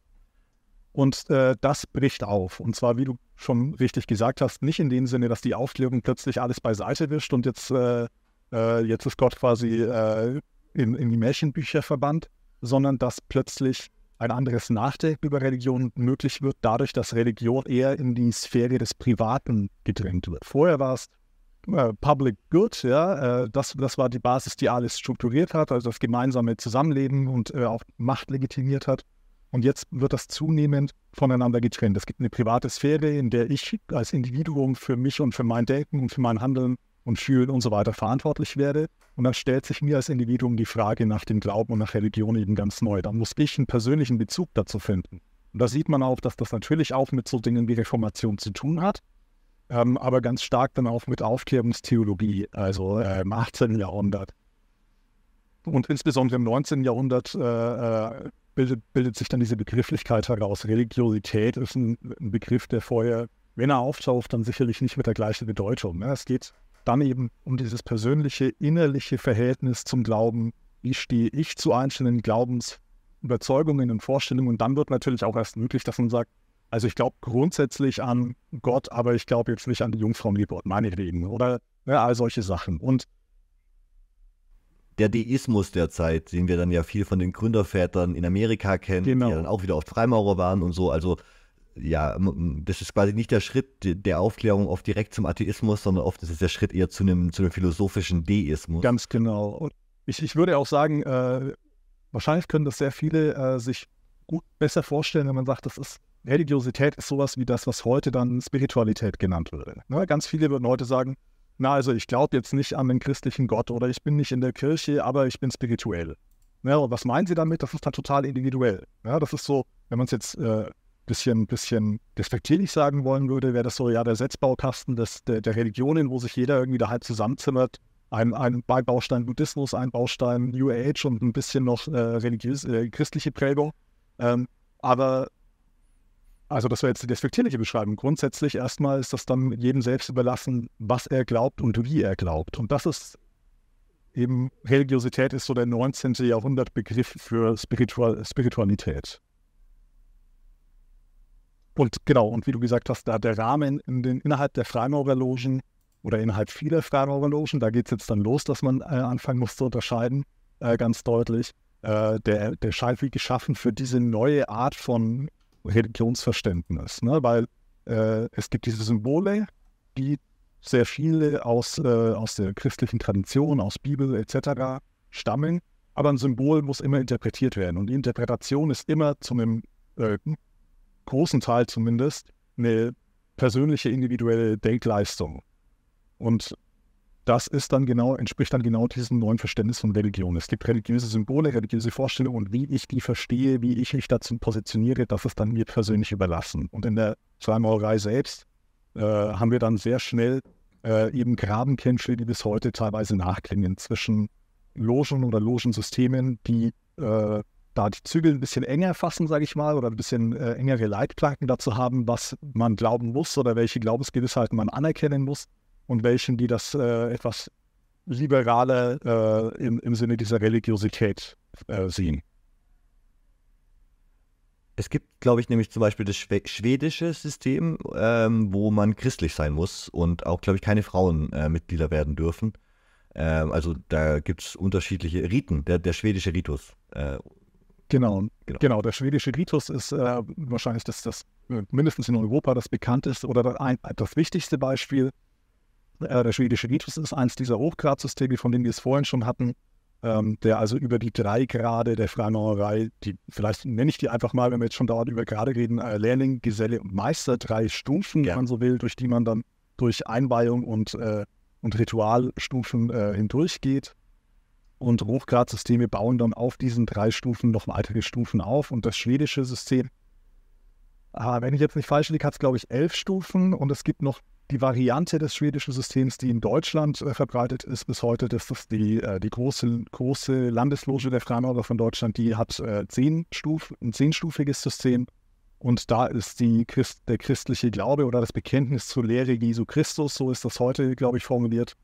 [SPEAKER 2] Und das bricht auf. Und zwar, wie du schon richtig gesagt hast, nicht in dem Sinne, dass die Aufklärung plötzlich alles beiseite wischt und jetzt ist Gott quasi in die Märchenbücher verbannt, sondern dass plötzlich ein anderes Nachdenken über Religion möglich wird, dadurch, dass Religion eher in die Sphäre des Privaten gedrängt wird. Vorher war es Public Good, ja, das war die Basis, die alles strukturiert hat, also das gemeinsame Zusammenleben und auch Macht legitimiert hat. Und jetzt wird das zunehmend voneinander getrennt. Es gibt eine private Sphäre, in der ich als Individuum für mich und für mein Denken und für mein Handeln und Fühlen und so weiter verantwortlich werde. Und dann stellt sich mir als Individuum die Frage nach dem Glauben und nach Religion eben ganz neu. Dann muss ich einen persönlichen Bezug dazu finden. Und da sieht man auch, dass das natürlich auch mit so Dingen wie Reformation zu tun hat, aber ganz stark dann auch mit Aufklärungstheologie, also im 18. Jahrhundert. Und insbesondere im 19. Jahrhundert bildet sich dann diese Begrifflichkeit heraus. Religiosität ist ein Begriff, der vorher, wenn er auftaucht, dann sicherlich nicht mit der gleichen Bedeutung. Ne? Es geht dann eben um dieses persönliche, innerliche Verhältnis zum Glauben. Wie stehe ich zu einzelnen Glaubensüberzeugungen und Vorstellungen? Und dann wird natürlich auch erst möglich, dass man sagt, also ich glaube grundsätzlich an Gott, aber ich glaube jetzt nicht an die Jungfrauengeburt, meinetwegen. Oder all solche Sachen. Und
[SPEAKER 3] der Deismus der Zeit, den wir dann ja viel von den Gründervätern in Amerika kennen,
[SPEAKER 2] Genau.
[SPEAKER 3] die dann auch wieder oft Freimaurer waren und so. Also ja, das ist quasi nicht der Schritt der Aufklärung oft direkt zum Atheismus, sondern oft ist es der Schritt eher zu einem philosophischen Deismus.
[SPEAKER 2] Ganz genau. Und ich würde auch sagen, wahrscheinlich können das sehr viele sich gut besser vorstellen, wenn man sagt, Religiosität ist sowas wie das, was heute dann Spiritualität genannt würde. Ne? Ganz viele würden heute sagen, na, also ich glaube jetzt nicht an den christlichen Gott oder ich bin nicht in der Kirche, aber ich bin spirituell. Ja, und was meinen Sie damit? Das ist dann total individuell. Ja, das ist so, wenn man es jetzt bisschen despektierlich sagen wollen würde, wäre das so, ja, der Setzbaukasten der Religionen, wo sich jeder irgendwie da halb zusammenzimmert. Ein Baustein Buddhismus, ein Baustein New Age und ein bisschen noch christliche Prägung. Aber also das wäre jetzt die despektierliche Beschreibung. Grundsätzlich erstmal ist das dann jedem selbst überlassen, was er glaubt und wie er glaubt. Und das ist eben, Religiosität ist so der 19. Jahrhundert Begriff für Spiritualität. Und genau, und wie du gesagt hast, da der Rahmen innerhalb der Freimaurerlogen oder innerhalb vieler Freimaurerlogen, da geht es jetzt dann los, dass man anfangen muss zu unterscheiden, ganz deutlich. Der scheint wie geschaffen für diese neue Art von Religionsverständnis, ne? Weil es gibt diese Symbole, die sehr viele aus der christlichen Tradition, aus Bibel etc. stammen, aber ein Symbol muss immer interpretiert werden und die Interpretation ist immer zu einem großen Teil zumindest eine persönliche, individuelle Denkleistung. Und das ist dann entspricht dann genau diesem neuen Verständnis von Religion. Es gibt religiöse Symbole, religiöse Vorstellungen und wie ich die verstehe, wie ich mich dazu positioniere, das ist dann mir persönlich überlassen. Und in der Freimaurerei selbst haben wir dann sehr schnell eben Grabenkämpfe, die bis heute teilweise nachklingen zwischen Logen oder Logensystemen, die da die Zügel ein bisschen enger fassen, sage ich mal, oder ein bisschen engere Leitplanken dazu haben, was man glauben muss oder welche Glaubensgewissheiten man anerkennen muss und welchen, die das etwas liberaler im Sinne dieser Religiosität sehen.
[SPEAKER 3] Es gibt, glaube ich, nämlich zum Beispiel das schwedische System, wo man christlich sein muss und auch, glaube ich, keine Frauen Mitglieder werden dürfen. Also da gibt es unterschiedliche Riten, der schwedische Ritus.
[SPEAKER 2] Genau, der schwedische Ritus ist wahrscheinlich das mindestens in Europa das bekannteste oder das wichtigste Beispiel. Der schwedische Ritus ist eins dieser Hochgradsysteme, von denen wir es vorhin schon hatten, der also über die 3 Grade der Freimaurerei, vielleicht nenne ich die einfach mal, wenn wir jetzt schon dauernd über Grade reden, Lehrling, Geselle und Meister, 3 Stufen, wenn man so will, durch die man dann durch Einweihung und Ritualstufen hindurchgeht. Und Hochgradsysteme bauen dann auf diesen 3 Stufen noch weitere Stufen auf. Und das schwedische System, wenn ich jetzt nicht falsch liege, hat es, glaube ich, 11 Stufen. Und es gibt noch die Variante des schwedischen Systems, die in Deutschland verbreitet ist bis heute. Das ist die große Landesloge der Freimaurer von Deutschland. Die hat ein 10-stufiges System. Und da ist der christliche Glaube oder das Bekenntnis zur Lehre Jesu Christus, so ist das heute, glaube ich, formuliert,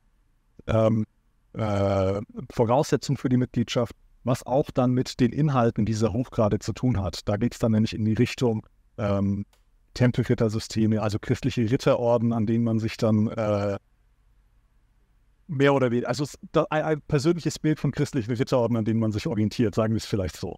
[SPEAKER 2] Voraussetzung für die Mitgliedschaft, was auch dann mit den Inhalten dieser Hochgrade zu tun hat. Da geht es dann nämlich in die Richtung Tempelrittersysteme, also christliche Ritterorden, an denen man sich dann mehr oder weniger, also ein persönliches Bild von christlichen Ritterorden, an denen man sich orientiert, sagen wir es vielleicht so.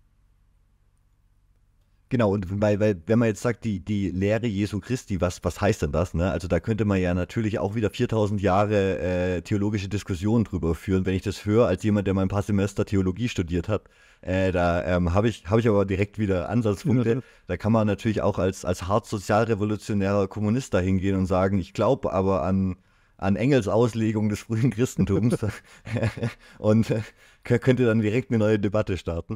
[SPEAKER 3] Genau, und weil wenn man jetzt sagt, die Lehre Jesu Christi, was heißt denn das? Ne? Also da könnte man ja natürlich auch wieder 4000 Jahre theologische Diskussionen drüber führen. Wenn ich das höre, als jemand, der mal ein paar Semester Theologie studiert hat, da habe ich aber direkt wieder Ansatzpunkte. Da kann man natürlich auch als hart sozialrevolutionärer Kommunist da hingehen und sagen, ich glaube aber an Engels Auslegung des frühen Christentums und könnte dann direkt eine neue Debatte starten.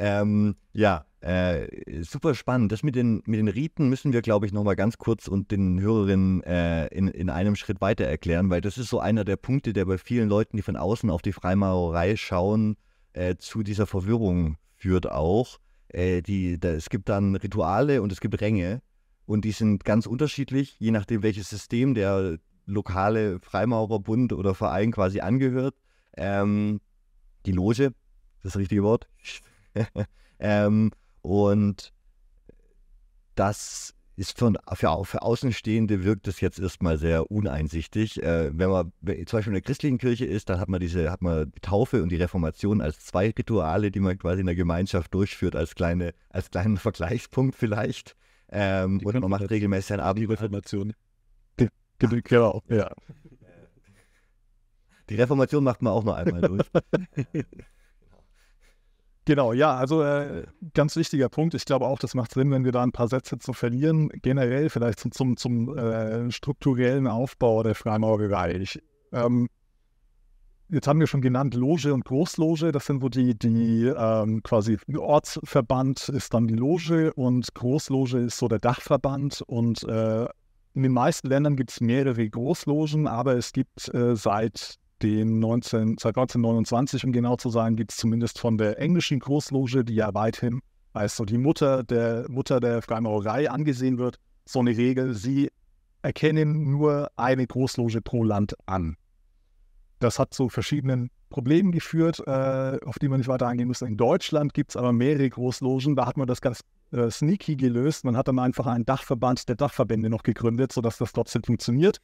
[SPEAKER 3] Super spannend. Das mit den Riten müssen wir, glaube ich, nochmal ganz kurz und den Hörerinnen in einem Schritt weiter erklären, weil das ist so einer der Punkte, der bei vielen Leuten, die von außen auf die Freimaurerei schauen, zu dieser Verwirrung führt auch. Es gibt dann Rituale und es gibt Ränge und die sind ganz unterschiedlich, je nachdem, welches System der lokale Freimaurerbund oder Verein quasi angehört. Die Loge, das ist das richtige Wort. Und das ist für Außenstehende wirkt das jetzt erstmal sehr uneinsichtig. Wenn man zum Beispiel in der christlichen Kirche ist, dann hat man die Taufe und die Reformation als zwei Rituale, die man quasi in der Gemeinschaft durchführt, als kleinen Vergleichspunkt vielleicht. Und man macht regelmäßig ein Abend.
[SPEAKER 1] Die Reformation.
[SPEAKER 2] Genau, ja.
[SPEAKER 3] Die Reformation macht man auch noch einmal durch.
[SPEAKER 2] Genau, ja, also ganz wichtiger Punkt. Ich glaube auch, das macht Sinn, wenn wir da ein paar Sätze zu verlieren. Generell vielleicht zum strukturellen Aufbau der Freimaurerei. Jetzt haben wir schon genannt Loge und Großloge. Das sind so die quasi Ortsverband ist dann die Loge und Großloge ist so der Dachverband. Und in den meisten Ländern gibt es mehrere Großlogen, aber es gibt seit 1929, um genau zu sein, gibt es zumindest von der englischen Großloge, die ja weithin als so die Mutter der Freimaurerei angesehen wird, so eine Regel, sie erkennen nur eine Großloge pro Land an. Das hat zu verschiedenen Problemen geführt, auf die man nicht weiter eingehen muss. In Deutschland gibt es aber mehrere Großlogen, da hat man das ganz sneaky gelöst. Man hat dann einfach einen Dachverband der Dachverbände noch gegründet, sodass das trotzdem funktioniert.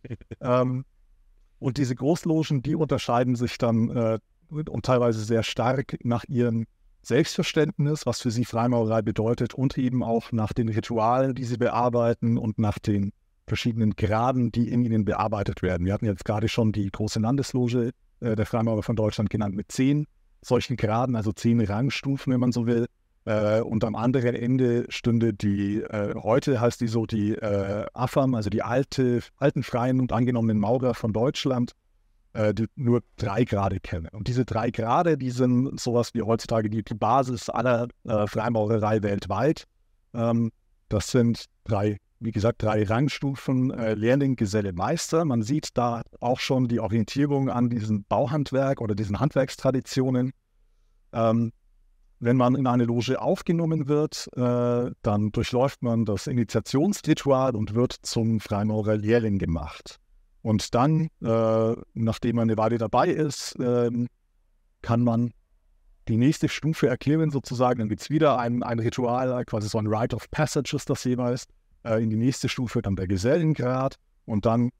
[SPEAKER 2] Und diese Großlogen, die unterscheiden sich dann und teilweise sehr stark nach ihrem Selbstverständnis, was für sie Freimaurerei bedeutet und eben auch nach den Ritualen, die sie bearbeiten und nach den verschiedenen Graden, die in ihnen bearbeitet werden. Wir hatten jetzt gerade schon die große Landesloge der Freimaurer von Deutschland genannt mit 10 solchen Graden, also 10 Rangstufen, wenn man so will. Und am anderen Ende stünde heute heißt die so die AFAM, also die alten freien und angenommenen Maurer von Deutschland, die nur 3 Grade kennen. Und diese 3 Grade, die sind sowas wie heutzutage die Basis aller Freimaurerei weltweit. Das sind 3 Rangstufen, Lehrling, Geselle, Meister. Man sieht da auch schon die Orientierung an diesem Bauhandwerk oder diesen Handwerkstraditionen. Wenn man in eine Loge aufgenommen wird, dann durchläuft man das Initiationsritual und wird zum Freimaurerlehrling gemacht. Und dann, nachdem man eine Weile dabei ist, kann man die nächste Stufe erklimmen sozusagen. Dann gibt es wieder ein Ritual, quasi so ein Rite of Passage ist das jeweils. In die nächste Stufe dann der Gesellengrad und dann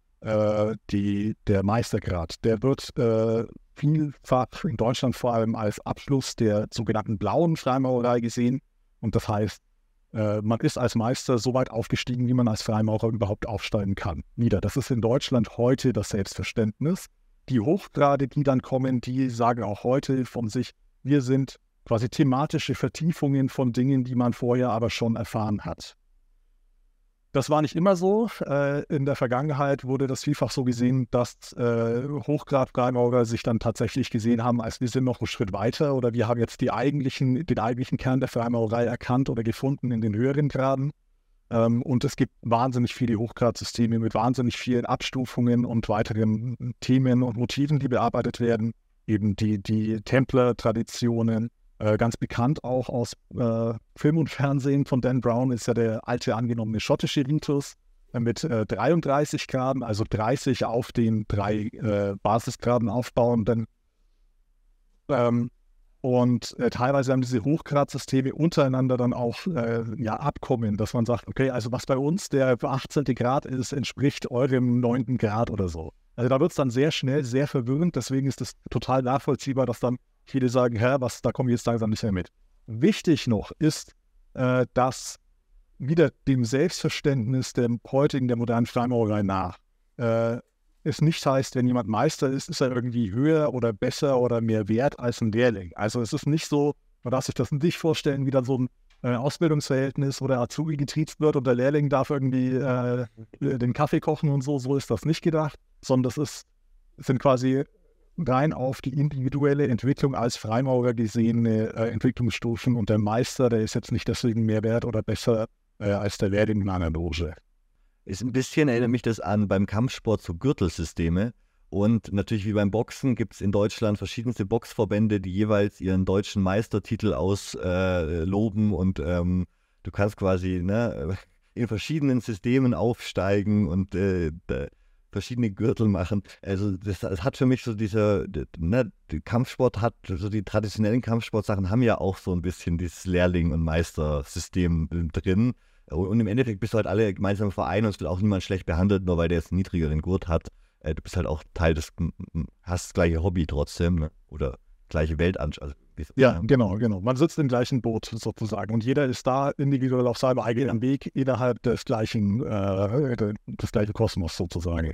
[SPEAKER 2] der Meistergrad. Der wird vielfach in Deutschland vor allem als Abschluss der sogenannten blauen Freimaurerei gesehen. Und das heißt, man ist als Meister so weit aufgestiegen, wie man als Freimaurer überhaupt aufsteigen kann. Das ist in Deutschland heute das Selbstverständnis. Die Hochgrade, die dann kommen, die sagen auch heute von sich, wir sind quasi thematische Vertiefungen von Dingen, die man vorher aber schon erfahren hat. Das war nicht immer so. In der Vergangenheit wurde das vielfach so gesehen, dass Hochgrad-Freimaurer sich dann tatsächlich gesehen haben, als wir sind noch einen Schritt weiter oder wir haben jetzt den eigentlichen Kern der Freimaurerei erkannt oder gefunden in den höheren Graden. Und es gibt wahnsinnig viele Hochgradsysteme mit wahnsinnig vielen Abstufungen und weiteren Themen und Motiven, die bearbeitet werden. Eben die Templer-Traditionen. Ganz bekannt auch aus Film und Fernsehen von Dan Brown ist ja der alte angenommene schottische Ritus mit 33 Graden, also 30 auf den 3 Basisgraden aufbauenden. Teilweise haben diese Hochgradsysteme untereinander dann auch Abkommen, dass man sagt, okay, also was bei uns der 18. Grad ist, entspricht eurem 9. Grad oder so. Also da wird es dann sehr schnell sehr verwirrend, deswegen ist es total nachvollziehbar, dass dann viele sagen, da komme ich jetzt langsam nicht mehr mit. Wichtig noch ist, dass wieder dem Selbstverständnis der modernen Freimaurerei nach es nicht heißt, wenn jemand Meister ist, ist er irgendwie höher oder besser oder mehr wert als ein Lehrling. Also es ist nicht so, man darf sich das nicht vorstellen, wie dann so ein Ausbildungsverhältnis, wo der Azubi getriezt wird und der Lehrling darf irgendwie den Kaffee kochen und so. So ist das nicht gedacht, sondern es sind quasi rein auf die individuelle Entwicklung als Freimaurer gesehene Entwicklungsstufen und der Meister, der ist jetzt nicht deswegen mehr wert oder besser als der Lehrling in einer Loge.
[SPEAKER 3] Ist ein bisschen, erinnert mich das an beim Kampfsport so Gürtelsysteme und natürlich wie beim Boxen gibt es in Deutschland verschiedenste Boxverbände, die jeweils ihren deutschen Meistertitel ausloben und du kannst quasi in verschiedenen Systemen aufsteigen und verschiedene Gürtel machen. Also das hat für mich so die Kampfsport hat, so die traditionellen Kampfsportsachen haben ja auch so ein bisschen dieses Lehrling- und Meistersystem drin. Und im Endeffekt bist du halt alle gemeinsam im Verein und es wird auch niemand schlecht behandelt, nur weil der jetzt einen niedrigeren Gurt hat. Du bist halt auch Teil hast das gleiche Hobby trotzdem, ne? Oder gleiche Weltanschauung.
[SPEAKER 2] Ja, genau. Man sitzt im gleichen Boot sozusagen und jeder ist da individuell auf seinem eigenen Weg innerhalb des gleichen Kosmos sozusagen.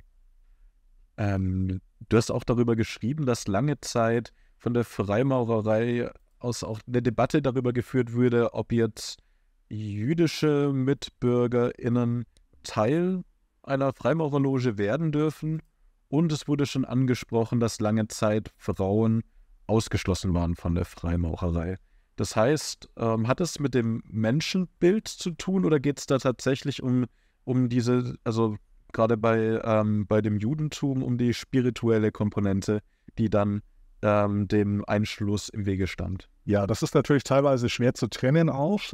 [SPEAKER 1] Du hast auch darüber geschrieben, dass lange Zeit von der Freimaurerei aus auch eine Debatte darüber geführt wurde, ob jetzt jüdische MitbürgerInnen Teil einer Freimaurerloge werden dürfen. Und es wurde schon angesprochen, dass lange Zeit Frauen ausgeschlossen waren von der Freimaurerei. Das heißt, hat es mit dem Menschenbild zu tun oder geht es da tatsächlich um diese, also gerade bei dem Judentum, um die spirituelle Komponente, die dann dem Einschluss im Wege stand?
[SPEAKER 2] Ja, das ist natürlich teilweise schwer zu trennen auch,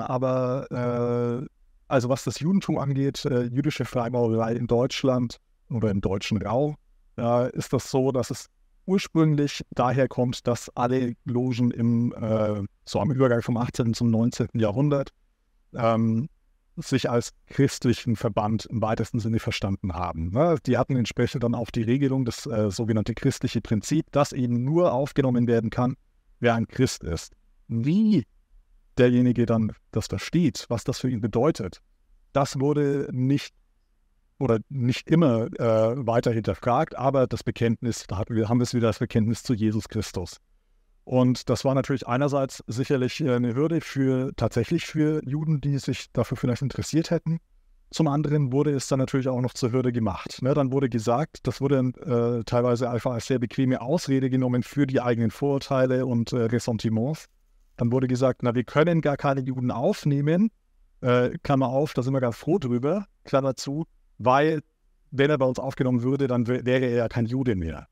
[SPEAKER 2] aber also was das Judentum angeht, jüdische Freimaurerei in Deutschland oder im deutschen Raum, ist das so, dass es ursprünglich daher kommt, dass alle Logen so am Übergang vom 18. zum 19. Jahrhundert sich als christlichen Verband im weitesten Sinne verstanden haben. Ne? Die hatten entsprechend dann auch die Regelung, das sogenannte christliche Prinzip, dass eben nur aufgenommen werden kann, wer ein Christ ist. Wie derjenige dann das versteht, was das für ihn bedeutet, das wurde nicht immer weiter hinterfragt, aber das Bekenntnis, da haben wir es wieder, das Bekenntnis zu Jesus Christus. Und das war natürlich einerseits sicherlich eine Hürde tatsächlich für Juden, die sich dafür vielleicht interessiert hätten. Zum anderen wurde es dann natürlich auch noch zur Hürde gemacht. Ne? Dann wurde gesagt, das wurde teilweise einfach als sehr bequeme Ausrede genommen für die eigenen Vorurteile und Ressentiments. Dann wurde gesagt, wir können gar keine Juden aufnehmen, Klammer auf, da sind wir ganz froh drüber, Klammer zu, weil, wenn er bei uns aufgenommen würde, dann wäre er ja kein Jude mehr.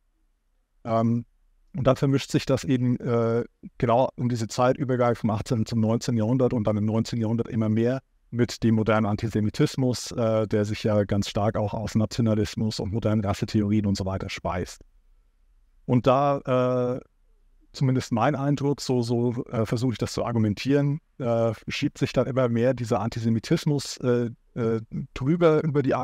[SPEAKER 2] Und dann vermischt sich das eben genau um diese Zeitübergang vom 18. zum 19. Jahrhundert und dann im 19. Jahrhundert immer mehr mit dem modernen Antisemitismus, der sich ja ganz stark auch aus Nationalismus und modernen Rassetheorien und so weiter speist. Und da, zumindest mein Eindruck, so versuche ich das zu argumentieren, schiebt sich dann immer mehr dieser Antisemitismus drüber über die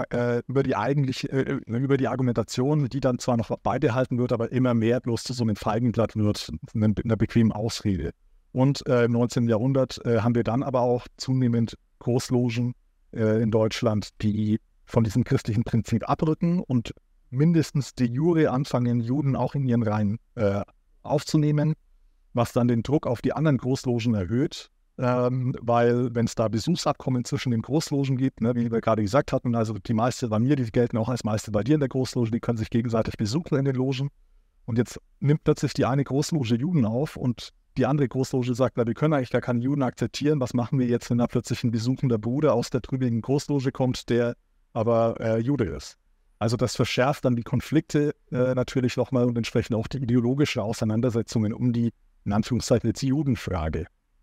[SPEAKER 2] Argumentation, die dann zwar noch beibehalten wird, aber immer mehr bloß zu so einem Feigenblatt wird, einer bequemen Ausrede. Und im 19. Jahrhundert haben wir dann aber auch zunehmend Großlogen in Deutschland, die von diesem christlichen Prinzip abrücken und mindestens de jure anfangen, Juden auch in ihren Reihen aufzunehmen, was dann den Druck auf die anderen Großlogen erhöht, weil wenn es da Besuchsabkommen zwischen den Großlogen gibt, ne, wie wir gerade gesagt hatten, also die Meister bei mir, die gelten auch als Meister bei dir in der Großloge, die können sich gegenseitig besuchen in den Logen. Und jetzt nimmt plötzlich die eine Großloge Juden auf und die andere Großloge sagt, wir können eigentlich gar keine Juden akzeptieren. Was machen wir jetzt, wenn da plötzlich ein besuchender Bruder aus der drüben Großloge kommt, der aber Jude ist? Also das verschärft dann die Konflikte natürlich nochmal und entsprechend auch die ideologische Auseinandersetzungen um die, in Anführungszeichen, jetzt Judenfrage.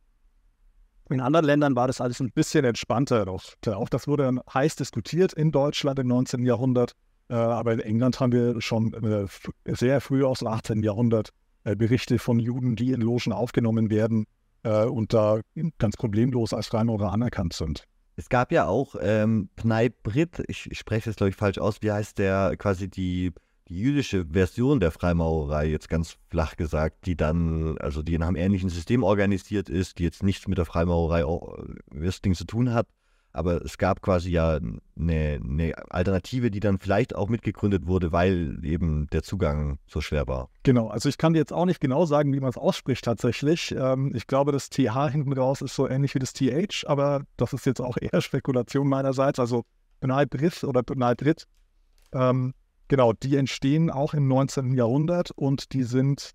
[SPEAKER 2] In anderen Ländern war das alles ein bisschen entspannter. Auch das wurde dann heiß diskutiert in Deutschland im 19. Jahrhundert. Aber in England haben wir schon sehr früh aus dem 18. Jahrhundert Berichte von Juden, die in Logen aufgenommen werden und da ganz problemlos als Freimaurer anerkannt sind.
[SPEAKER 3] Es gab ja auch Pnai Brit, ich spreche es glaube ich falsch aus, wie heißt der quasi die jüdische Version der Freimaurerei, jetzt ganz flach gesagt, die dann, also die in einem ähnlichen System organisiert ist, die jetzt nichts mit der Freimaurerei Ding zu tun hat, aber es gab quasi ja eine Alternative, die dann vielleicht auch mitgegründet wurde, weil eben der Zugang so schwer war.
[SPEAKER 2] Genau, also ich kann dir jetzt auch nicht genau sagen, wie man es ausspricht tatsächlich. Ich glaube, das TH hinten raus ist so ähnlich wie das TH, aber das ist jetzt auch eher Spekulation meinerseits. Also Pnai Brit oder Pnai Brit, genau, die entstehen auch im 19. Jahrhundert und die sind,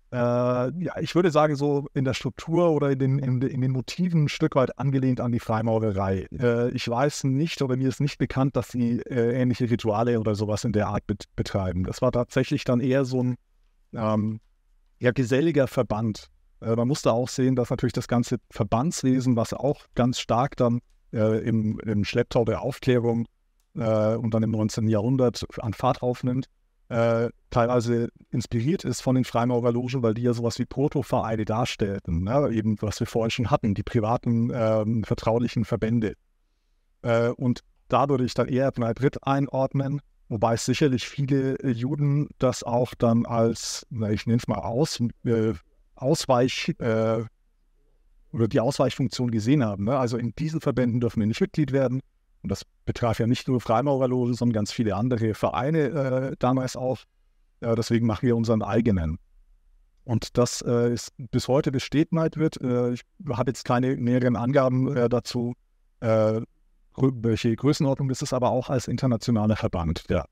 [SPEAKER 2] ich würde sagen, so in der Struktur oder in den Motiven ein Stück weit angelehnt an die Freimaurerei. Ich weiß nicht oder mir ist nicht bekannt, dass sie ähnliche Rituale oder sowas in der Art betreiben. Das war tatsächlich dann eher so ein geselliger Verband. Man musste auch sehen, dass natürlich das ganze Verbandswesen, was auch ganz stark dann im Schlepptau der Aufklärung und dann im 19. Jahrhundert an Fahrt aufnimmt, teilweise inspiriert ist von den Freimaurerlogen, weil die ja sowas wie Protovereine darstellten, ne? Eben was wir vorhin schon hatten, die privaten vertraulichen Verbände. Und da würde ich dann eher Bnei B'rith einordnen, wobei es sicherlich viele Juden das auch dann als, ich nenne es mal Ausweich oder die Ausweichfunktion gesehen haben. Ne? Also in diesen Verbänden dürfen wir nicht Mitglied werden. Und das betraf ja nicht nur Freimaurerloge, sondern ganz viele andere Vereine damals auch. Deswegen machen wir unseren eigenen. Und das ist bis heute besteht Bnei B'rith. Ich habe jetzt keine näheren Angaben dazu, welche Größenordnung ist es, aber auch als internationaler Verband, ja.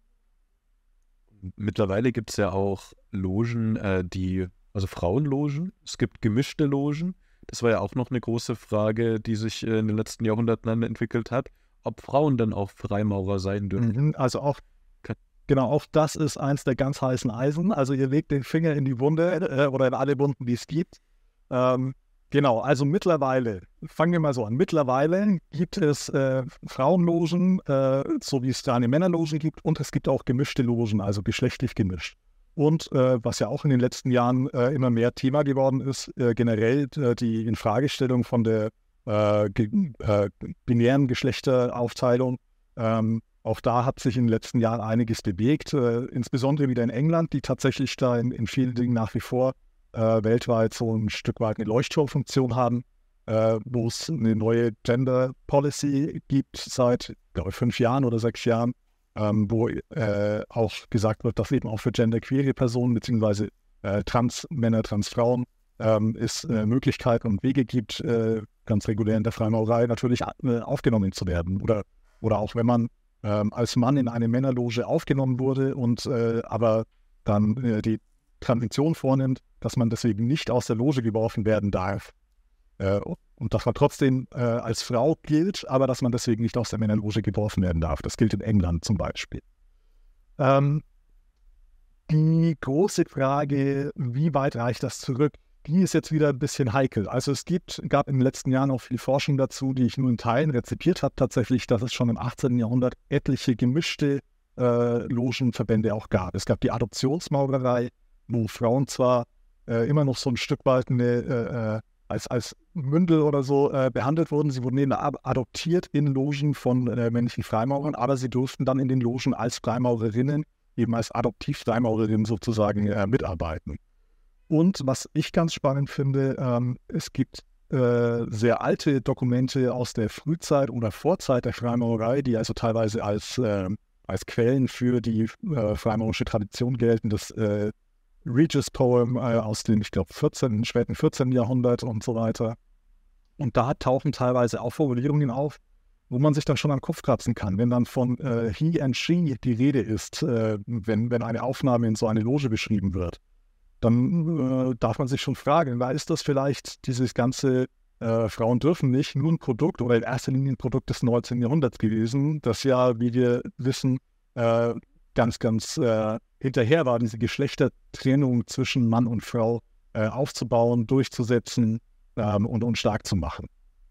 [SPEAKER 1] Mittlerweile gibt es ja auch Logen, also Frauenlogen. Es gibt gemischte Logen. Das war ja auch noch eine große Frage, die sich in den letzten Jahrhunderten entwickelt hat, ob Frauen dann auch Freimaurer sein dürfen.
[SPEAKER 2] Also auch das ist eins der ganz heißen Eisen. Also ihr legt den Finger in die Wunde oder in alle Wunden, die es gibt. Also mittlerweile, fangen wir mal so an, mittlerweile gibt es Frauenlogen, so wie es da eine Männerlogen gibt, und es gibt auch gemischte Logen, also geschlechtlich gemischt. Und was ja auch in den letzten Jahren immer mehr Thema geworden ist, generell die Infragestellung von der binären Geschlechteraufteilung. Auch da hat sich in den letzten Jahren einiges bewegt, insbesondere wieder in England, die tatsächlich da in vielen Dingen nach wie vor weltweit so ein Stück weit eine Leuchtturmfunktion haben, wo es eine neue Gender Policy gibt seit, glaube ich, 5 Jahren oder 6 Jahren, wo auch gesagt wird, dass eben auch für genderqueere Personen bzw. Transmänner, Transfrauen es Möglichkeiten und Wege gibt, ganz regulär in der Freimaurerei natürlich aufgenommen zu werden. Oder auch wenn man als Mann in eine Männerloge aufgenommen wurde und aber dann die Transition vornimmt, dass man deswegen nicht aus der Loge geworfen werden darf. Und dass man trotzdem als Frau gilt, aber dass man deswegen nicht aus der Männerloge geworfen werden darf. Das gilt in England zum Beispiel. Die große Frage, wie weit reicht das zurück, die ist jetzt wieder ein bisschen heikel. Also es gab in den letzten Jahren auch viel Forschung dazu, die ich nur in Teilen rezipiert habe, tatsächlich, dass es schon im 18. Jahrhundert etliche gemischte Logenverbände auch gab. Es gab die Adoptionsmaurerei, wo Frauen zwar immer noch so ein Stück weit als Mündel oder so behandelt wurden. Sie wurden eben adoptiert in Logen von männlichen Freimaurern, aber sie durften dann in den Logen als Freimaurerinnen, eben als Adoptiv-Freimaurerinnen sozusagen mitarbeiten. Und was ich ganz spannend finde, es gibt sehr alte Dokumente aus der Frühzeit oder Vorzeit der Freimaurerei, die also teilweise als Quellen für die freimaurerische Tradition gelten. Das Regis Poem aus dem, ich glaube, späten 14. Jahrhundert und so weiter. Und da tauchen teilweise auch Formulierungen auf, wo man sich dann schon am Kopf kratzen kann, wenn dann von he and she die Rede ist, wenn eine Aufnahme in so eine Loge beschrieben wird. Dann darf man sich schon fragen, war ist das vielleicht dieses ganze Frauen dürfen nicht nur ein Produkt oder in erster Linie ein Produkt des 19. Jahrhunderts gewesen, das ja, wie wir wissen, ganz hinterher war, diese Geschlechtertrennung zwischen Mann und Frau aufzubauen, durchzusetzen und stark zu machen.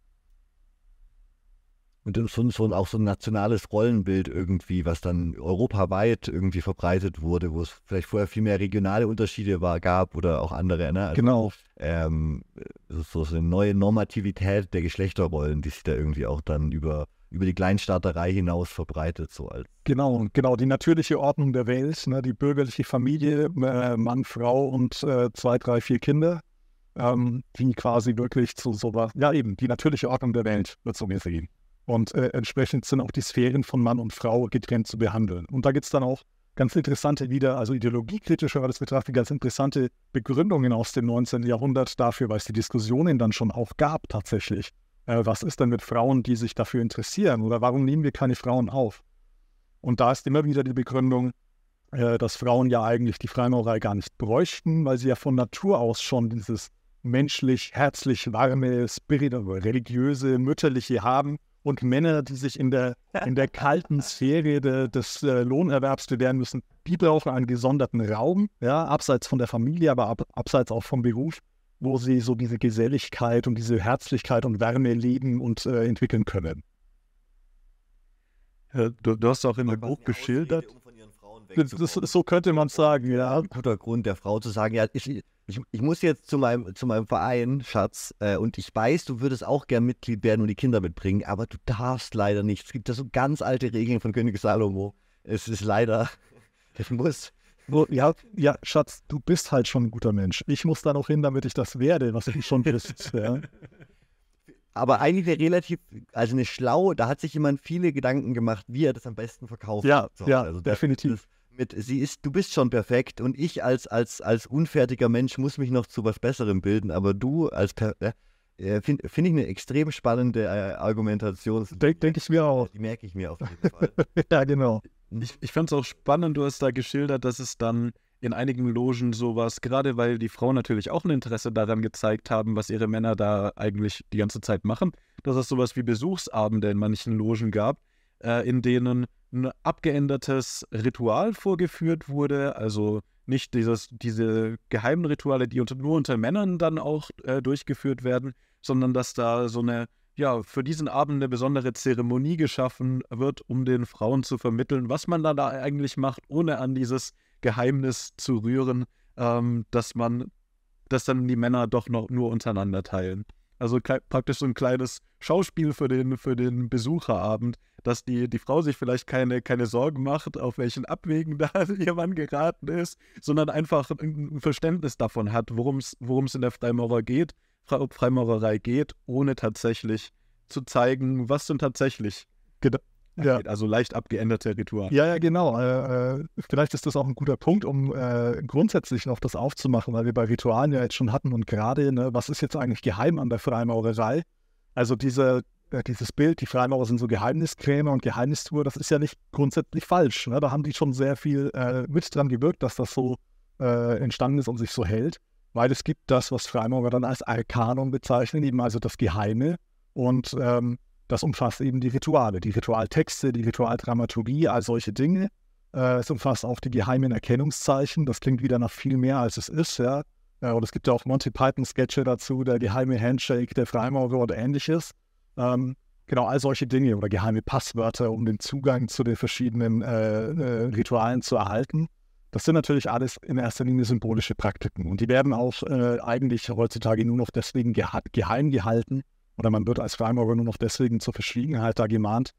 [SPEAKER 3] Und auch so ein nationales Rollenbild irgendwie, was dann europaweit irgendwie verbreitet wurde, wo es vielleicht vorher viel mehr regionale Unterschiede gab oder auch andere. Ne? Also,
[SPEAKER 2] genau.
[SPEAKER 3] So eine neue Normativität der Geschlechterrollen, die sich da irgendwie auch dann über die Kleinstaaterei hinaus verbreitet. So als
[SPEAKER 2] Genau, die natürliche Ordnung der Welt, ne, die bürgerliche Familie, Mann, Frau und 2, 3, 4 Kinder, die quasi wirklich zu sowas, ja eben, die natürliche Ordnung der Welt wird so gesehen. Und entsprechend sind auch die Sphären von Mann und Frau getrennt zu behandeln. Und da gibt es dann auch ganz interessante also ideologiekritischer, das betrachtet, ganz interessante Begründungen aus dem 19. Jahrhundert dafür, weil es die Diskussionen dann schon auch gab tatsächlich. Was ist denn mit Frauen, die sich dafür interessieren? Oder warum nehmen wir keine Frauen auf? Und da ist immer wieder die Begründung, dass Frauen ja eigentlich die Freimaurerei gar nicht bräuchten, weil sie ja von Natur aus schon dieses menschlich, herzlich warme, religiöse, mütterliche haben. Und Männer, die sich in der kalten Sphäre des Lohnerwerbs bewähren müssen, die brauchen einen gesonderten Raum, ja, abseits von der Familie, aber abseits auch vom Beruf, wo sie so diese Geselligkeit und diese Herzlichkeit und Wärme leben und entwickeln können.
[SPEAKER 1] Du hast auch in dem Buch geschildert.
[SPEAKER 2] So könnte man es sagen, ja.
[SPEAKER 3] Guter Grund der Frau zu sagen, ja, ich muss jetzt zu meinem Verein, Schatz, und ich weiß, du würdest auch gern Mitglied werden und die Kinder mitbringen, aber du darfst leider nicht. Es gibt da so ganz alte Regeln von König Salomo. Es ist leider, ich muss.
[SPEAKER 2] Ja, Schatz, du bist halt schon ein guter Mensch. Ich muss da noch hin, damit ich das werde, was du schon bist. Ja.
[SPEAKER 3] Aber eigentlich da hat sich jemand viele Gedanken gemacht, wie er das am besten verkauft.
[SPEAKER 2] Ja,
[SPEAKER 3] so,
[SPEAKER 2] ja,
[SPEAKER 3] also
[SPEAKER 2] definitiv.
[SPEAKER 3] Du bist schon perfekt und ich als unfertiger Mensch muss mich noch zu was Besserem bilden, aber du finde ich eine extrem spannende Argumentation.
[SPEAKER 2] Denke ich mir auch.
[SPEAKER 3] Die merke ich mir auf jeden Fall.
[SPEAKER 2] Ja, genau.
[SPEAKER 1] Ich fand es auch spannend, du hast da geschildert, dass es dann in einigen Logen sowas, gerade weil die Frauen natürlich auch ein Interesse daran gezeigt haben, was ihre Männer da eigentlich die ganze Zeit machen, dass es sowas wie Besuchsabende in manchen Logen gab, in denen ein abgeändertes Ritual vorgeführt wurde, also nicht diese geheimen Rituale, die nur unter Männern dann auch durchgeführt werden, sondern dass da so eine, ja, für diesen Abend eine besondere Zeremonie geschaffen wird, um den Frauen zu vermitteln, was man da eigentlich macht, ohne an dieses Geheimnis zu rühren, dass dann die Männer doch noch nur untereinander teilen. Also praktisch so ein kleines Schauspiel für den Besucherabend, dass die Frau sich vielleicht keine Sorgen macht, auf welchen Abwegen da ihr Mann geraten ist, sondern einfach ein Verständnis davon hat, worum es in der Freimaurerei geht, ohne tatsächlich zu zeigen, was denn tatsächlich
[SPEAKER 2] Ja.
[SPEAKER 1] also leicht abgeänderte Rituale.
[SPEAKER 2] Ja, genau. Vielleicht ist das auch ein guter Punkt, um grundsätzlich noch das aufzumachen, weil wir bei Ritualen ja jetzt schon hatten und gerade, ne, was ist jetzt eigentlich geheim an der Freimaurerei? Also dieses Bild, die Freimaurer sind so Geheimniskrämer und Geheimnistuer, das ist ja nicht grundsätzlich falsch. Ne? Da haben die schon sehr viel mit dran gewirkt, dass das so entstanden ist und sich so hält, weil es gibt das, was Freimaurer dann als Arkanum bezeichnen, eben also das Geheime und das umfasst eben die Ritualtexte, die Ritualdramaturgie, all solche Dinge. Es umfasst auch die geheimen Erkennungszeichen. Das klingt wieder nach viel mehr, als es ist. Ja. Und es gibt ja auch Monty Python-Sketche dazu, der geheime Handshake der Freimaurer oder ähnliches. Genau, all solche Dinge oder geheime Passwörter, um den Zugang zu den verschiedenen Ritualen zu erhalten. Das sind natürlich alles in erster Linie symbolische Praktiken. Und die werden auch eigentlich heutzutage nur noch deswegen geheim gehalten, oder man wird als Freimaurer nur noch deswegen zur Verschwiegenheit da gemahnt.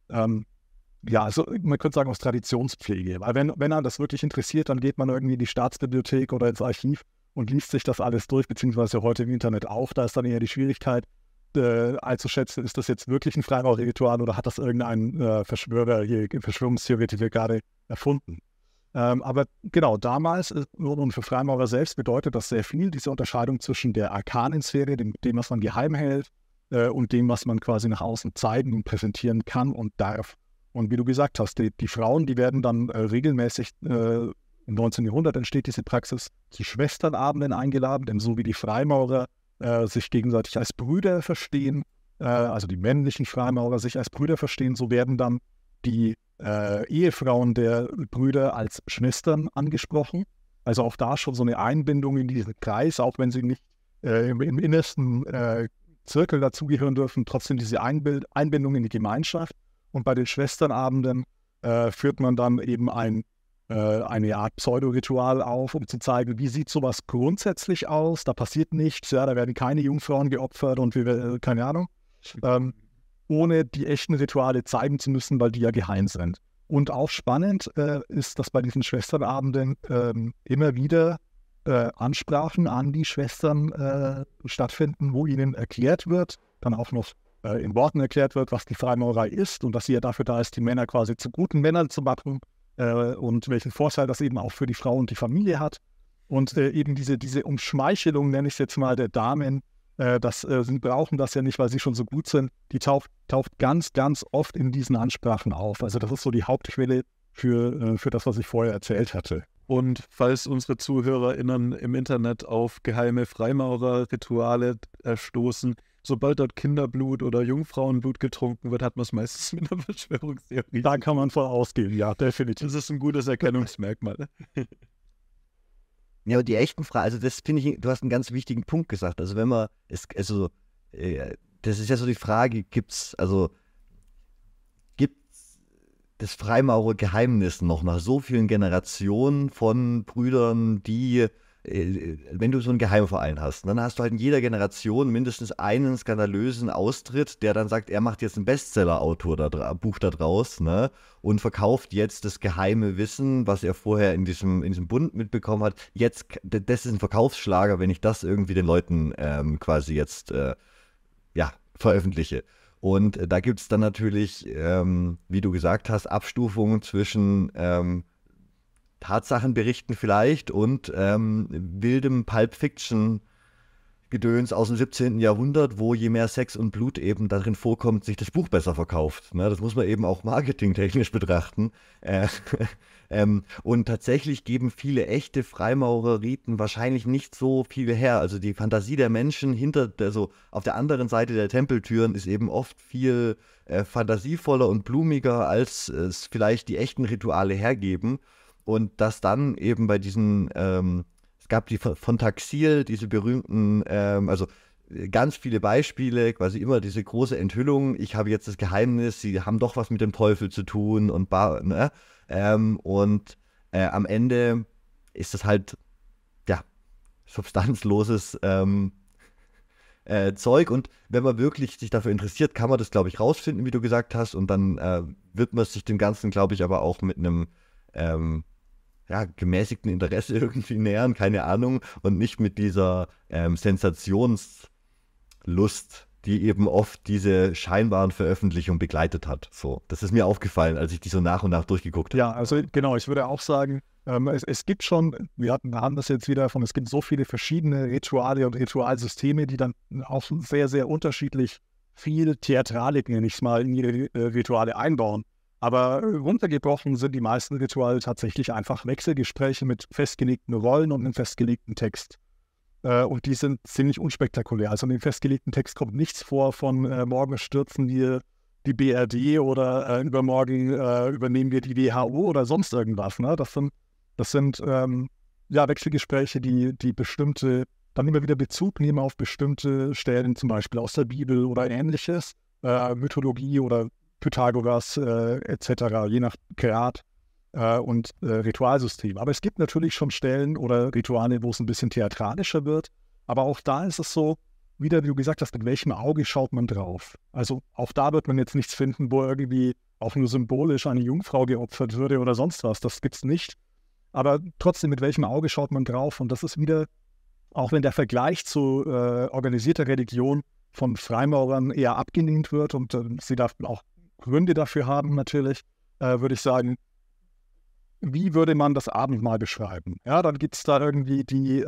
[SPEAKER 2] Also man könnte sagen aus Traditionspflege. Weil wenn einen das wirklich interessiert, dann geht man irgendwie in die Staatsbibliothek oder ins Archiv und liest sich das alles durch, beziehungsweise heute im Internet auch. Da ist dann eher die Schwierigkeit einzuschätzen, ist das jetzt wirklich ein Freimaurerritual oder hat das irgendein Verschwörungstheoretiker gerade erfunden. Aber genau, damals und für Freimaurer selbst bedeutet das sehr viel, diese Unterscheidung zwischen der arkanen Sphäre, dem, was man geheim hält, und dem, was man quasi nach außen zeigen und präsentieren kann und darf. Und wie du gesagt hast, die Frauen, die werden dann regelmäßig, im 19. Jahrhundert entsteht diese Praxis, zu Schwesternabenden eingeladen, denn so wie die Freimaurer sich gegenseitig als Brüder verstehen, also die männlichen Freimaurer sich als Brüder verstehen, so werden dann die Ehefrauen der Brüder als Schwestern angesprochen. Also auch da schon so eine Einbindung in diesen Kreis, auch wenn sie nicht im innersten Zirkel dazugehören dürfen, trotzdem diese Einbindung in die Gemeinschaft. Und bei den Schwesternabenden führt man dann eben eine Art Pseudoritual auf, um zu zeigen, wie sieht sowas grundsätzlich aus. Da passiert nichts, ja, da werden keine Jungfrauen geopfert und keine Ahnung. Ohne die echten Rituale zeigen zu müssen, weil die ja geheim sind. Und auch spannend ist, dass bei diesen Schwesternabenden immer wieder Ansprachen an die Schwestern stattfinden, wo ihnen erklärt wird, dann auch noch in Worten erklärt wird, was die Freimaurerei ist und dass sie ja dafür da ist, die Männer quasi zu guten Männern zu machen und welchen Vorteil das eben auch für die Frau und die Familie hat. Und eben diese Umschmeichelung, nenne ich es jetzt mal, der Damen, sie brauchen das ja nicht, weil sie schon so gut sind, die taucht ganz, ganz oft in diesen Ansprachen auf. Also das ist so die Hauptquelle für das, was ich vorher erzählt hatte.
[SPEAKER 1] Und falls unsere ZuhörerInnen im Internet auf geheime Freimaurerrituale stoßen, sobald dort Kinderblut oder Jungfrauenblut getrunken wird, hat man es meistens mit einer Verschwörungstheorie.
[SPEAKER 2] Da kann man von ausgehen, ja, definitiv.
[SPEAKER 1] Das ist ein gutes Erkennungsmerkmal.
[SPEAKER 3] Ja, und die echten Fragen, also das finde ich, du hast einen ganz wichtigen Punkt gesagt. Also wenn man, das ist ja so die Frage, gibt's das Freimaurergeheimnis noch nach so vielen Generationen von Brüdern, die, wenn du so einen Geheimverein hast, dann hast du halt in jeder Generation mindestens einen skandalösen Austritt, der dann sagt, er macht jetzt ein Bestseller-Buch da draus, ne, und verkauft jetzt das geheime Wissen, was er vorher in diesem Bund mitbekommen hat. Jetzt, das ist ein Verkaufsschlager, wenn ich das irgendwie den Leuten quasi jetzt veröffentliche. Und da gibt es dann natürlich, wie du gesagt hast, Abstufungen zwischen Tatsachenberichten vielleicht und wildem Pulp-Fiction-Gedöns aus dem 17. Jahrhundert, wo je mehr Sex und Blut eben darin vorkommt, sich das Buch besser verkauft. Ne? Das muss man eben auch marketingtechnisch betrachten. Und tatsächlich geben viele echte Freimaurerriten wahrscheinlich nicht so viel her. Also die Fantasie der Menschen auf der anderen Seite der Tempeltüren ist eben oft viel fantasievoller und blumiger, als es vielleicht die echten Rituale hergeben. Und dass dann eben bei diesen, es gab die von Taxil, diese berühmten, ganz viele Beispiele, quasi immer diese große Enthüllung, ich habe jetzt das Geheimnis, sie haben doch was mit dem Teufel zu tun und am Ende ist das halt, substanzloses Zeug, und wenn man wirklich sich dafür interessiert, kann man das, glaube ich, rausfinden, wie du gesagt hast, und dann wird man sich dem Ganzen, glaube ich, aber auch mit einem gemäßigten Interesse irgendwie nähern, keine Ahnung, und nicht mit dieser Sensationslust, die eben oft diese scheinbaren Veröffentlichungen begleitet hat. So, das ist mir aufgefallen, als ich die so nach und nach durchgeguckt habe.
[SPEAKER 2] Ja, also genau, ich würde auch sagen, es gibt schon, haben das jetzt wieder davon, es gibt so viele verschiedene Rituale und Ritualsysteme, die dann auch sehr, sehr unterschiedlich viel Theatralik, nenne ich es mal, in ihre Rituale einbauen. Aber runtergebrochen sind die meisten Rituale tatsächlich einfach Wechselgespräche mit festgelegten Rollen und einem festgelegten Text. Und die sind ziemlich unspektakulär. Also in dem festgelegten Text kommt nichts vor von morgen stürzen wir die BRD oder übermorgen übernehmen wir die WHO oder sonst irgendwas. Ne? Das sind Wechselgespräche, die bestimmte, dann immer wieder Bezug nehmen auf bestimmte Stellen, zum Beispiel aus der Bibel oder Ähnliches, Mythologie oder Pythagoras etc., je nach Grad und Ritualsystem. Aber es gibt natürlich schon Stellen oder Rituale, wo es ein bisschen theatralischer wird. Aber auch da ist es so, wieder, wie du gesagt hast, mit welchem Auge schaut man drauf. Also auch da wird man jetzt nichts finden, wo irgendwie auch nur symbolisch eine Jungfrau geopfert würde oder sonst was. Das gibt es nicht. Aber trotzdem, mit welchem Auge schaut man drauf? Und das ist wieder, auch wenn der Vergleich zu organisierter Religion von Freimaurern eher abgelehnt wird und sie da auch Gründe dafür haben natürlich, würde ich sagen, wie würde man das Abendmahl beschreiben? Ja, dann gibt es da irgendwie die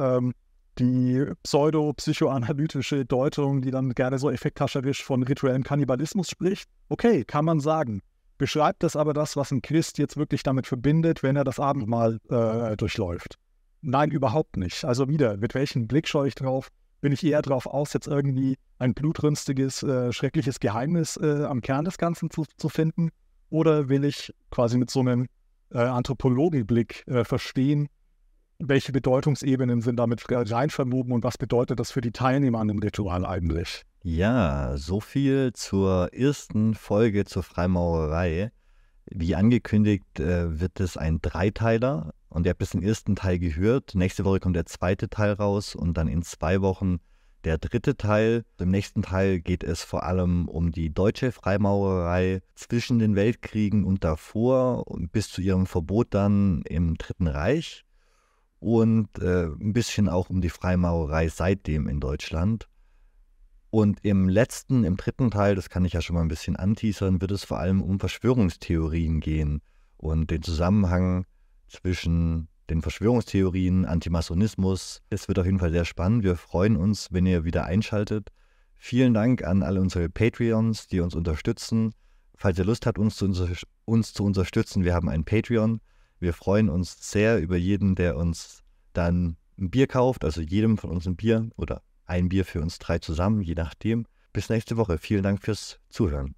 [SPEAKER 2] pseudo-psychoanalytische Deutung, die dann gerne so effekthascherisch von rituellem Kannibalismus spricht. Okay, kann man sagen. Beschreibt das aber das, was ein Christ jetzt wirklich damit verbindet, wenn er das Abendmahl durchläuft? Nein, überhaupt nicht. Also wieder, mit welchem Blick schaue ich drauf? Bin ich eher darauf aus, jetzt irgendwie ein blutrünstiges, schreckliches Geheimnis am Kern des Ganzen zu finden? Oder will ich quasi mit so einem Anthropologieblick verstehen, welche Bedeutungsebenen sind damit rein verwoben und was bedeutet das für die Teilnehmer an dem Ritual eigentlich?
[SPEAKER 3] Ja, so viel zur ersten Folge zur Freimaurerei. Wie angekündigt wird es ein Dreiteiler, und ihr habt jetzt den ersten Teil gehört. Nächste Woche kommt der zweite Teil raus und dann in 2 Wochen der dritte Teil. Im nächsten Teil geht es vor allem um die deutsche Freimaurerei zwischen den Weltkriegen und davor bis zu ihrem Verbot dann im Dritten Reich und ein bisschen auch um die Freimaurerei seitdem in Deutschland. Und im dritten Teil, das kann ich ja schon mal ein bisschen anteasern, wird es vor allem um Verschwörungstheorien gehen und den Zusammenhang zwischen den Verschwörungstheorien, Antimasonismus. Es wird auf jeden Fall sehr spannend. Wir freuen uns, wenn ihr wieder einschaltet. Vielen Dank an alle unsere Patreons, die uns unterstützen. Falls ihr Lust habt, uns zu unterstützen, wir haben ein Patreon. Wir freuen uns sehr über jeden, der uns dann ein Bier kauft, also jedem von uns ein Bier oder ein Bier für uns 3 zusammen, je nachdem. Bis nächste Woche. Vielen Dank fürs Zuhören.